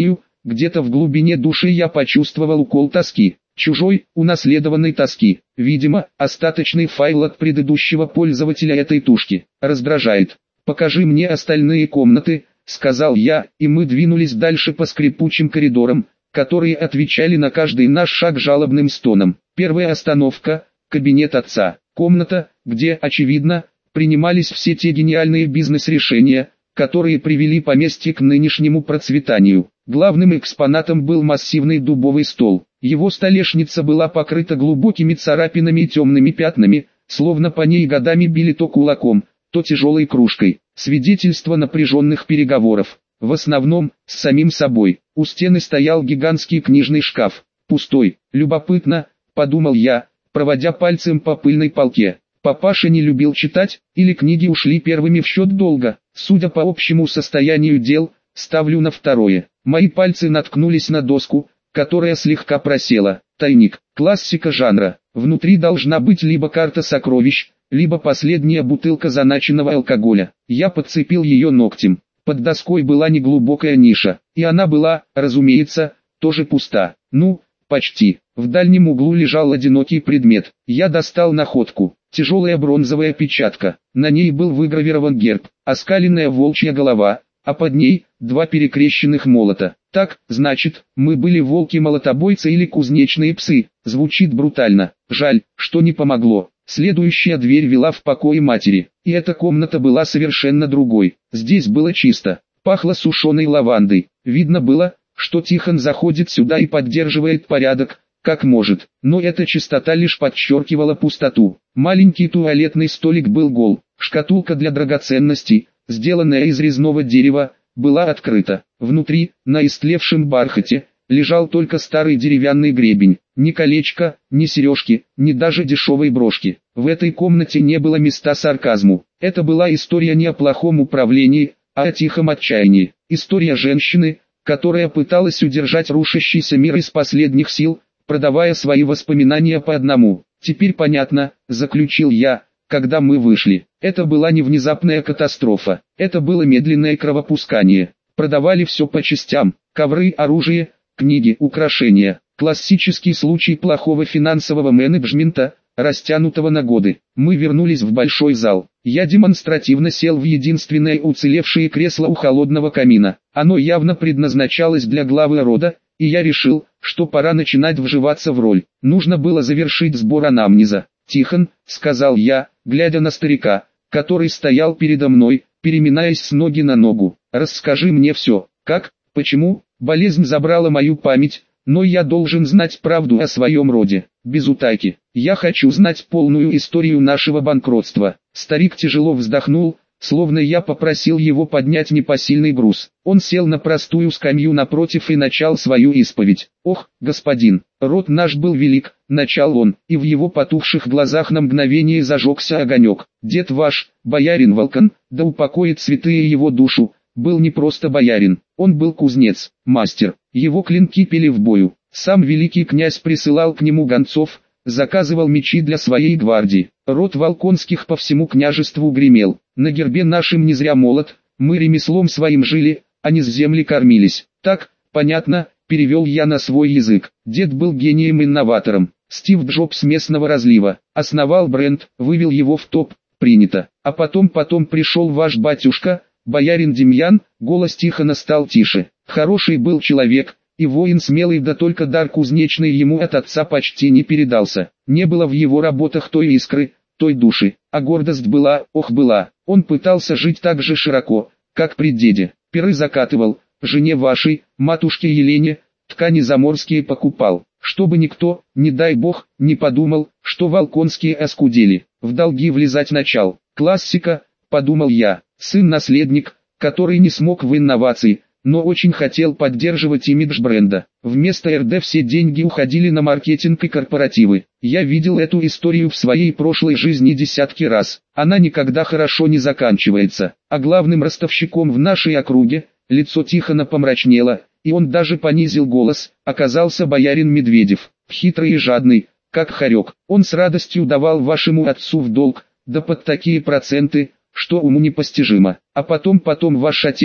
где-то в глубине души я почувствовал укол тоски. Чужой, унаследованной тоски. Видимо, остаточный файл от предыдущего пользователя этой тушки. Раздражает. «Покажи мне остальные комнаты», — сказал я, и мы двинулись дальше по скрипучим коридорам, которые отвечали на каждый наш шаг жалобным стоном. Первая остановка — кабинет отца. Комната, где, очевидно, принимались все те гениальные бизнес-решения, которые привели поместье к нынешнему процветанию. Главным экспонатом был массивный дубовый стол. Его столешница была покрыта глубокими царапинами и темными пятнами, словно по ней годами били то кулаком, то тяжелой кружкой. Свидетельство напряженных переговоров. В основном, с самим собой. У стены стоял гигантский книжный шкаф. Пустой. Любопытно, подумал я, проводя пальцем по пыльной полке. Папаша не любил читать, или книги ушли первыми в счет долга. Судя по общему состоянию дел, ставлю на второе. Мои пальцы наткнулись на доску, которая слегка просела. Тайник. Классика жанра. Внутри должна быть либо карта сокровищ, либо последняя бутылка заначенного алкоголя. Я подцепил ее ногтем. Под доской была неглубокая ниша, и она была, разумеется, тоже пуста. Ну, почти. В дальнем углу лежал одинокий предмет. Я достал находку. Тяжелая бронзовая печатка. На ней был выгравирован герб, оскаленная волчья голова, а под ней два перекрещенных молота. Так, значит, мы были волки-молотобойцы или кузнечные псы. Звучит брутально. Жаль, что не помогло. Следующая дверь вела в покои матери, и эта комната была совершенно другой. Здесь было чисто, пахло сушеной лавандой. Видно было, что Тихон заходит сюда и поддерживает порядок, как может, но эта чистота лишь подчеркивала пустоту. Маленький туалетный столик был гол, шкатулка для драгоценностей, сделанная из резного дерева, была открыта. Внутри, на истлевшем бархате, лежал только старый деревянный гребень. Ни колечка, ни сережки, ни даже дешевой брошки. В этой комнате не было места сарказму. Это была история не о плохом управлении, а о тихом отчаянии. История женщины, которая пыталась удержать рушащийся мир из последних сил, продавая свои воспоминания по одному. Теперь понятно, заключил я, когда мы вышли. Это была не внезапная катастрофа. Это было медленное кровопускание. Продавали все по частям. Ковры, оружие, книги, украшения. Классический случай плохого финансового менеджмента, растянутого на годы. Мы вернулись в большой зал. Я демонстративно сел в единственное уцелевшее кресло у холодного камина. Оно явно предназначалось для главы рода, и я решил, что пора начинать вживаться в роль. Нужно было завершить сбор анамнеза. «Тихон», — сказал я, глядя на старика, который стоял передо мной, переминаясь с ноги на ногу. «Расскажи мне все. Как, почему, болезнь забрала мою память, но я должен знать правду о своем роде, без утайки. Я хочу знать полную историю нашего банкротства». Старик тяжело вздохнул, словно я попросил его поднять непосильный груз. Он сел на простую скамью напротив и начал свою исповедь. «Ох, господин, род наш был велик», — начал он, и в его потухших глазах на мгновение зажегся огонек. «Дед ваш, боярин Волкон, да упокоит святые его душу, был не просто боярин, он был кузнец, мастер, его клинки пили в бою. Сам великий князь присылал к нему гонцов, заказывал мечи для своей гвардии. Род Волконских по всему княжеству гремел. На гербе нашим не зря молот, мы ремеслом своим жили, а не с земли кормились». «Так, понятно», — перевел я на свой язык. Дед был гением-инноватором. Стив Джобс местного разлива. Основал бренд, вывел его в топ, принято. А потом пришел ваш батюшка, боярин Демьян. Голос Тихона стал тише. Хороший был человек, и воин смелый, да только дар кузнечный ему от отца почти не передался. Не было в его работах той искры, той души, а гордость была, ох была. Он пытался жить так же широко, как при деде. Пиры закатывал, жене вашей, матушке Елене, ткани заморские покупал, чтобы никто, не дай бог, не подумал, что Волконские оскудели, в долги влезать начал. Классика, подумал я, сын-наследник, который не смог в инновации, но очень хотел поддерживать имидж бренда. Вместо РД все деньги уходили на маркетинг и корпоративы. Я видел эту историю в своей прошлой жизни десятки раз. Она никогда хорошо не заканчивается. А главным ростовщиком в нашей округе, лицо Тихона помрачнело, и он даже понизил голос, оказался боярин Медведев. Хитрый и жадный, как хорек. Он с радостью давал вашему отцу в долг, да под такие проценты, что уму непостижимо. А потом ваш отец,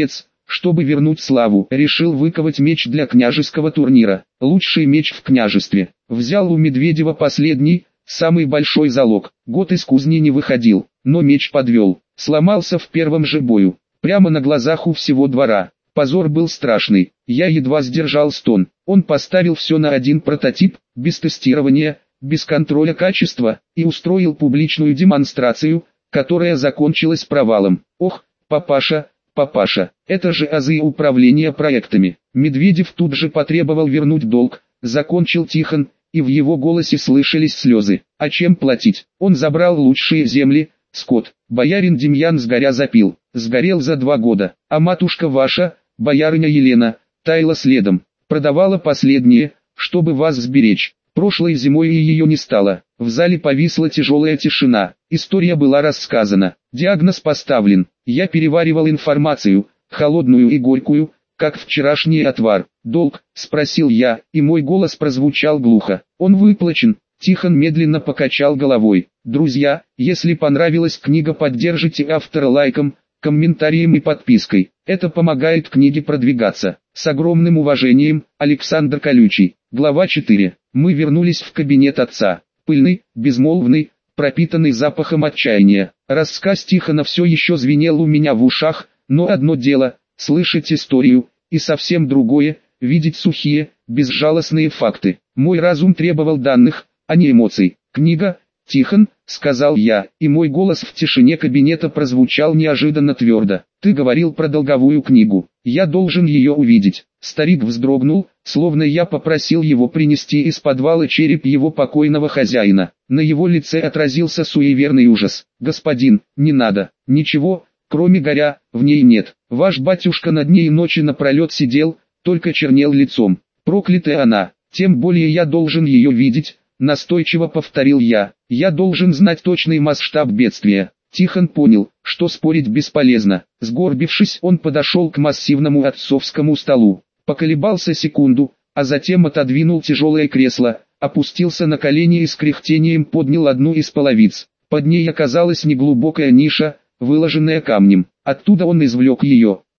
чтобы вернуть славу, решил выковать меч для княжеского турнира. Лучший меч в княжестве. Взял у Медведева последний, самый большой залог. Год из кузни не выходил, но меч подвел. Сломался в первом же бою. Прямо на глазах у всего двора. Позор был страшный. Я едва сдержал стон. Он поставил все на один прототип, без тестирования, без контроля качества, и устроил публичную демонстрацию, которая закончилась провалом. Ох, папаша, папаша, это же азы управления проектами. Медведев тут же потребовал вернуть долг, закончил Тихон, и в его голосе слышались слезы. А чем платить? Он забрал лучшие земли, скот. Боярин Демьян сгоря запил, сгорел за 2 года, а матушка ваша, боярыня Елена, таяла следом, продавала последнее, чтобы вас сберечь. Прошлой зимой и ее не стало. В зале повисла тяжелая тишина. История была рассказана. Диагноз поставлен. Я переваривал информацию, холодную и горькую, как вчерашний отвар. «Долг?» – спросил я, и мой голос прозвучал глухо. «Он выплачен». Тихон медленно покачал головой. Друзья, если понравилась книга, поддержите автора лайком, комментарием и подпиской. Это помогает книге продвигаться. С огромным уважением, Александр Колючий. Глава 4. Мы вернулись в кабинет отца. Пыльный, безмолвный, пропитанный запахом отчаяния. Рассказ Тихона все еще звенел у меня в ушах, но одно дело – слышать историю, и совсем другое – видеть сухие, безжалостные факты. Мой разум требовал данных, а не эмоций. «Книга, Тихон», — сказал я, и мой голос в тишине кабинета прозвучал неожиданно твердо. «Ты говорил про долговую книгу. Я должен ее увидеть». Старик вздрогнул, словно я попросил его принести из подвала череп его покойного хозяина. На его лице отразился суеверный ужас. «Господин, не надо. Ничего, кроме горя, в ней нет. Ваш батюшка над ней ночи напролет сидел, только чернел лицом. Проклятая она. Тем более я должен ее видеть». Настойчиво повторил я. Я должен знать точный масштаб бедствия. Тихон понял, что спорить бесполезно. Сгорбившись, он подошел к массивному отцовскому столу. Поколебался секунду, а затем отодвинул тяжелое кресло, опустился на колени и с кряхтением поднял одну из половиц. Под ней оказалась неглубокая ниша, выложенная камнем. Оттуда он извлек ее.